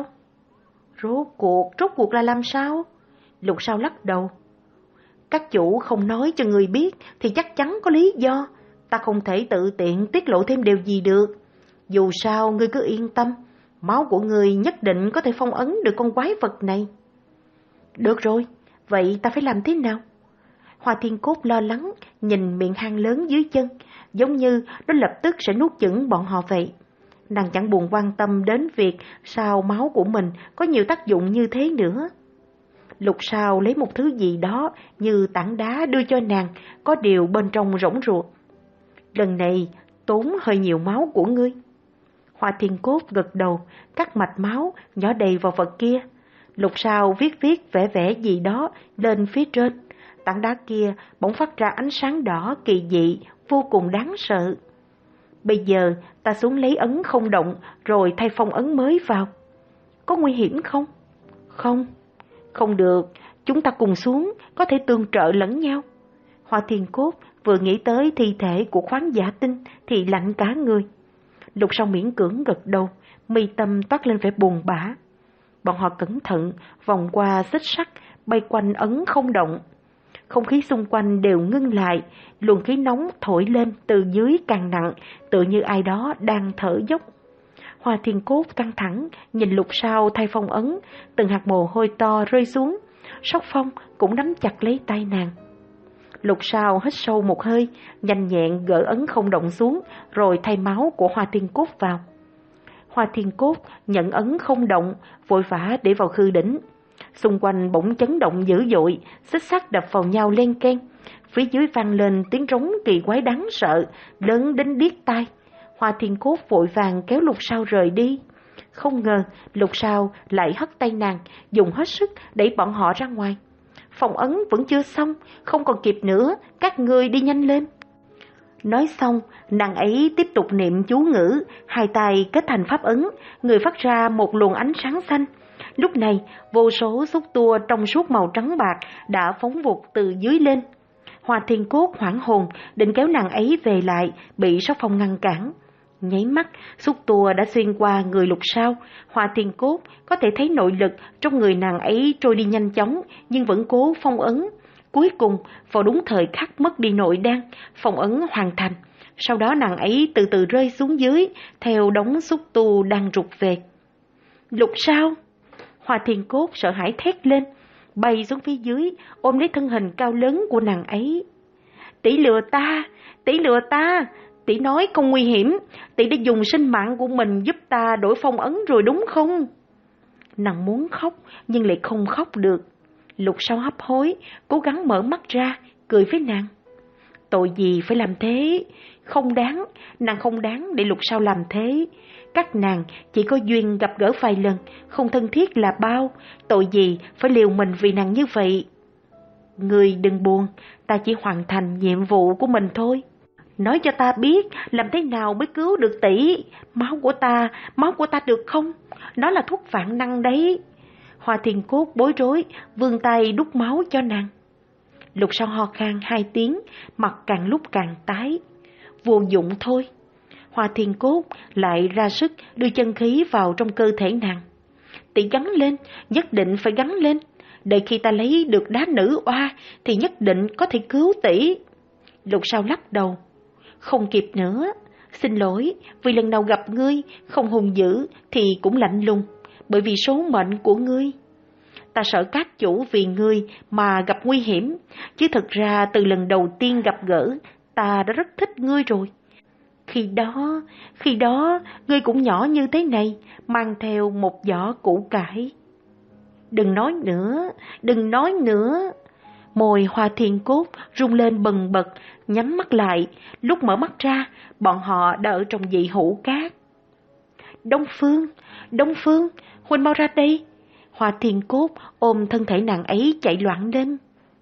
Rốt cuộc, rốt cuộc là làm sao? Lục Sao lắc đầu. Các chủ không nói cho người biết thì chắc chắn có lý do. Ta không thể tự tiện tiết lộ thêm điều gì được. Dù sao ngươi cứ yên tâm, máu của ngươi nhất định có thể phong ấn được con quái vật này. Được rồi, vậy ta phải làm thế nào? Hoa Thiên Cốt lo lắng nhìn miệng hang lớn dưới chân, giống như nó lập tức sẽ nuốt chửng bọn họ vậy. Nàng chẳng buồn quan tâm đến việc sao máu của mình có nhiều tác dụng như thế nữa. Lục Sao lấy một thứ gì đó như tảng đá đưa cho nàng, có điều bên trong rỗng ruột. Lần này tốn hơi nhiều máu của ngươi. Hoa Thiên Cốt gật đầu, cắt mạch máu nhỏ đầy vào vật kia. Lục Sao viết viết vẽ vẽ gì đó lên phía trên. Tảng đá kia bỗng phát ra ánh sáng đỏ kỳ dị, vô cùng đáng sợ. Bây giờ ta xuống lấy ấn không động rồi thay phong ấn mới vào. Có nguy hiểm không? Không, không được, chúng ta cùng xuống, có thể tương trợ lẫn nhau. Hoa Thiên Cốt vừa nghĩ tới thi thể của Khoáng Giả Tinh thì lạnh cả người. Lục Song miễn cưỡng gật đầu, mi tâm toát lên vẻ buồn bã. Bọn họ cẩn thận vòng qua xích sắt, bay quanh ấn không động. Không khí xung quanh đều ngưng lại, luồng khí nóng thổi lên từ dưới càng nặng, tựa như ai đó đang thở dốc. Hoa Thiên Cốt căng thẳng, nhìn Lục Sao thay phong ấn, từng hạt mồ hôi to rơi xuống. Sóc Phong cũng nắm chặt lấy tay nàng. Lục Sao hít sâu một hơi, nhanh nhẹn gỡ ấn không động xuống, rồi thay máu của Hoa Thiên Cốt vào. Hoa Thiên Cốt nhận ấn không động, vội vã để vào khư đỉnh. Xung quanh bỗng chấn động dữ dội, xích sắt đập vào nhau len keng. Phía dưới vang lên tiếng rống kỳ quái đáng sợ, lớn đến điếc tai. Hoa Thiên Cốt vội vàng kéo Lục Sao rời đi. Không ngờ Lục Sao lại hất tay nàng, dùng hết sức đẩy bọn họ ra ngoài. Phong ấn vẫn chưa xong, không còn kịp nữa, các ngươi đi nhanh lên. Nói xong, nàng ấy tiếp tục niệm chú ngữ, hai tay kết thành pháp ấn, người phát ra một luồng ánh sáng xanh. Lúc này, vô số xúc tua trong suốt màu trắng bạc đã phóng vụt từ dưới lên. Hoa Thiên Cốt hoảng hồn, định kéo nàng ấy về lại, bị Sóc Phong ngăn cản. Nháy mắt, xúc tua đã xuyên qua người Lục Sao. Hoa Thiên Cốt có thể thấy nội lực trong người nàng ấy trôi đi nhanh chóng, nhưng vẫn cố phong ấn. Cuối cùng, vào đúng thời khắc mất đi nội đan, phong ấn hoàn thành. Sau đó nàng ấy từ từ rơi xuống dưới, theo đống xúc tu đang rụt về. Lục Sao! Hoa Thiên Cốt sợ hãi thét lên, bay xuống phía dưới, ôm lấy thân hình cao lớn của nàng ấy. Tỷ lừa ta! Tỷ lừa ta! Tỷ nói không nguy hiểm, tỷ đã dùng sinh mạng của mình giúp ta đổi phong ấn rồi đúng không? Nàng muốn khóc, nhưng lại không khóc được. Lục Sao hấp hối, cố gắng mở mắt ra, cười với nàng. Tội gì phải làm thế? Không đáng, nàng không đáng để Lục Sao làm thế. Các nàng chỉ có duyên gặp gỡ vài lần, không thân thiết là bao. Tội gì phải liều mình vì nàng như vậy? Ngươi đừng buồn, ta chỉ hoàn thành nhiệm vụ của mình thôi. Nói cho ta biết làm thế nào mới cứu được tỷ. Máu của ta, máu của ta được không? Nó là thuốc vạn năng đấy. Hoa Thiên Cốt bối rối, vươn tay đút máu cho nàng. Lục Sao ho khan hai tiếng, mặt càng lúc càng tái. Vô dụng thôi. Hoa Thiên Cốt lại ra sức đưa chân khí vào trong cơ thể nàng. Tỷ gắn lên, nhất định phải gắn lên. Đợi khi ta lấy được đá nữ oa thì nhất định có thể cứu tỷ. Lục Sao lắc đầu. Không kịp nữa. Xin lỗi, vì lần đầu gặp ngươi không hung dữ thì cũng lạnh lùng, bởi vì số mệnh của ngươi. Ta sợ các chủ vì ngươi mà gặp nguy hiểm, chứ thật ra từ lần đầu tiên gặp gỡ, ta đã rất thích ngươi rồi. Khi đó, khi đó, ngươi cũng nhỏ như thế này, mang theo một giỏ củ cải. Đừng nói nữa, đừng nói nữa. Môi Hoa Thiên Cốt rung lên bần bật, nhắm mắt lại. Lúc mở mắt ra, bọn họ đã ở trong dị hữu cát. Đông Phương, Đông Phương, huynh mau ra đây. Hoa Thiên Cốt ôm thân thể nàng ấy chạy loạn lên.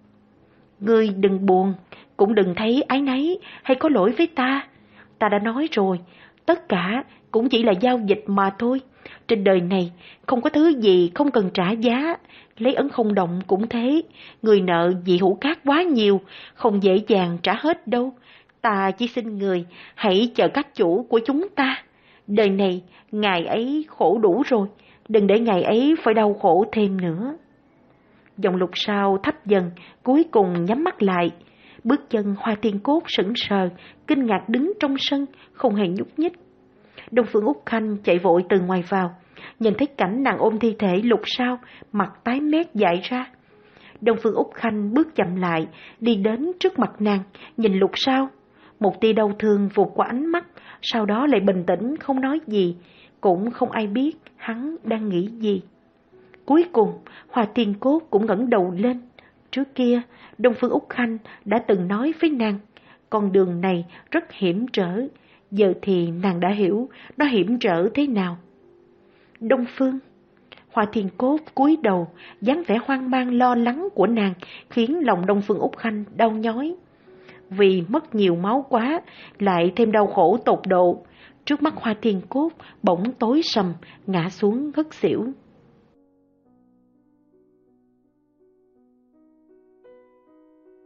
Ngươi đừng buồn, cũng đừng thấy áy náy hay có lỗi với ta. Ta đã nói rồi, tất cả cũng chỉ là giao dịch mà thôi. Trên đời này không có thứ gì không cần trả giá. Lấy ấn không động cũng thế. Người nợ dị hữu cát quá nhiều, không dễ dàng trả hết đâu. Ta chỉ xin người hãy chờ các chủ của chúng ta. Đời này ngài ấy khổ đủ rồi, đừng để ngài ấy phải đau khổ thêm nữa. Giọng Lục Sao thấp dần, cuối cùng nhắm mắt lại. Bước chân Hoa Thiên Cốt sững sờ, kinh ngạc đứng trong sân, không hề nhúc nhích. Đông Phương Úc Khanh chạy vội từ ngoài vào, nhìn thấy cảnh nàng ôm thi thể Lục Sao, mặt tái mét dại ra. Đông Phương Úc Khanh bước chậm lại, đi đến trước mặt nàng, nhìn Lục Sao. Một tia đau thương vụt qua ánh mắt, sau đó lại bình tĩnh không nói gì, cũng không ai biết hắn đang nghĩ gì. Cuối cùng, Hoa Thiên Cốt cũng ngẩng đầu lên. Trước kia, Đông Phương Úc Khanh đã từng nói với nàng, con đường này rất hiểm trở. Giờ thì nàng đã hiểu nó hiểm trở thế nào. Đông Phương. Hoa Thiên Cốt cúi đầu, dáng vẻ hoang mang lo lắng của nàng khiến lòng Đông Phương Úc Khanh đau nhói. vì mất nhiều máu quá, lại thêm đau khổ tột độ. Trước mắt Hoa Thiên Cốt bỗng tối sầm, ngã xuống ngất xỉu.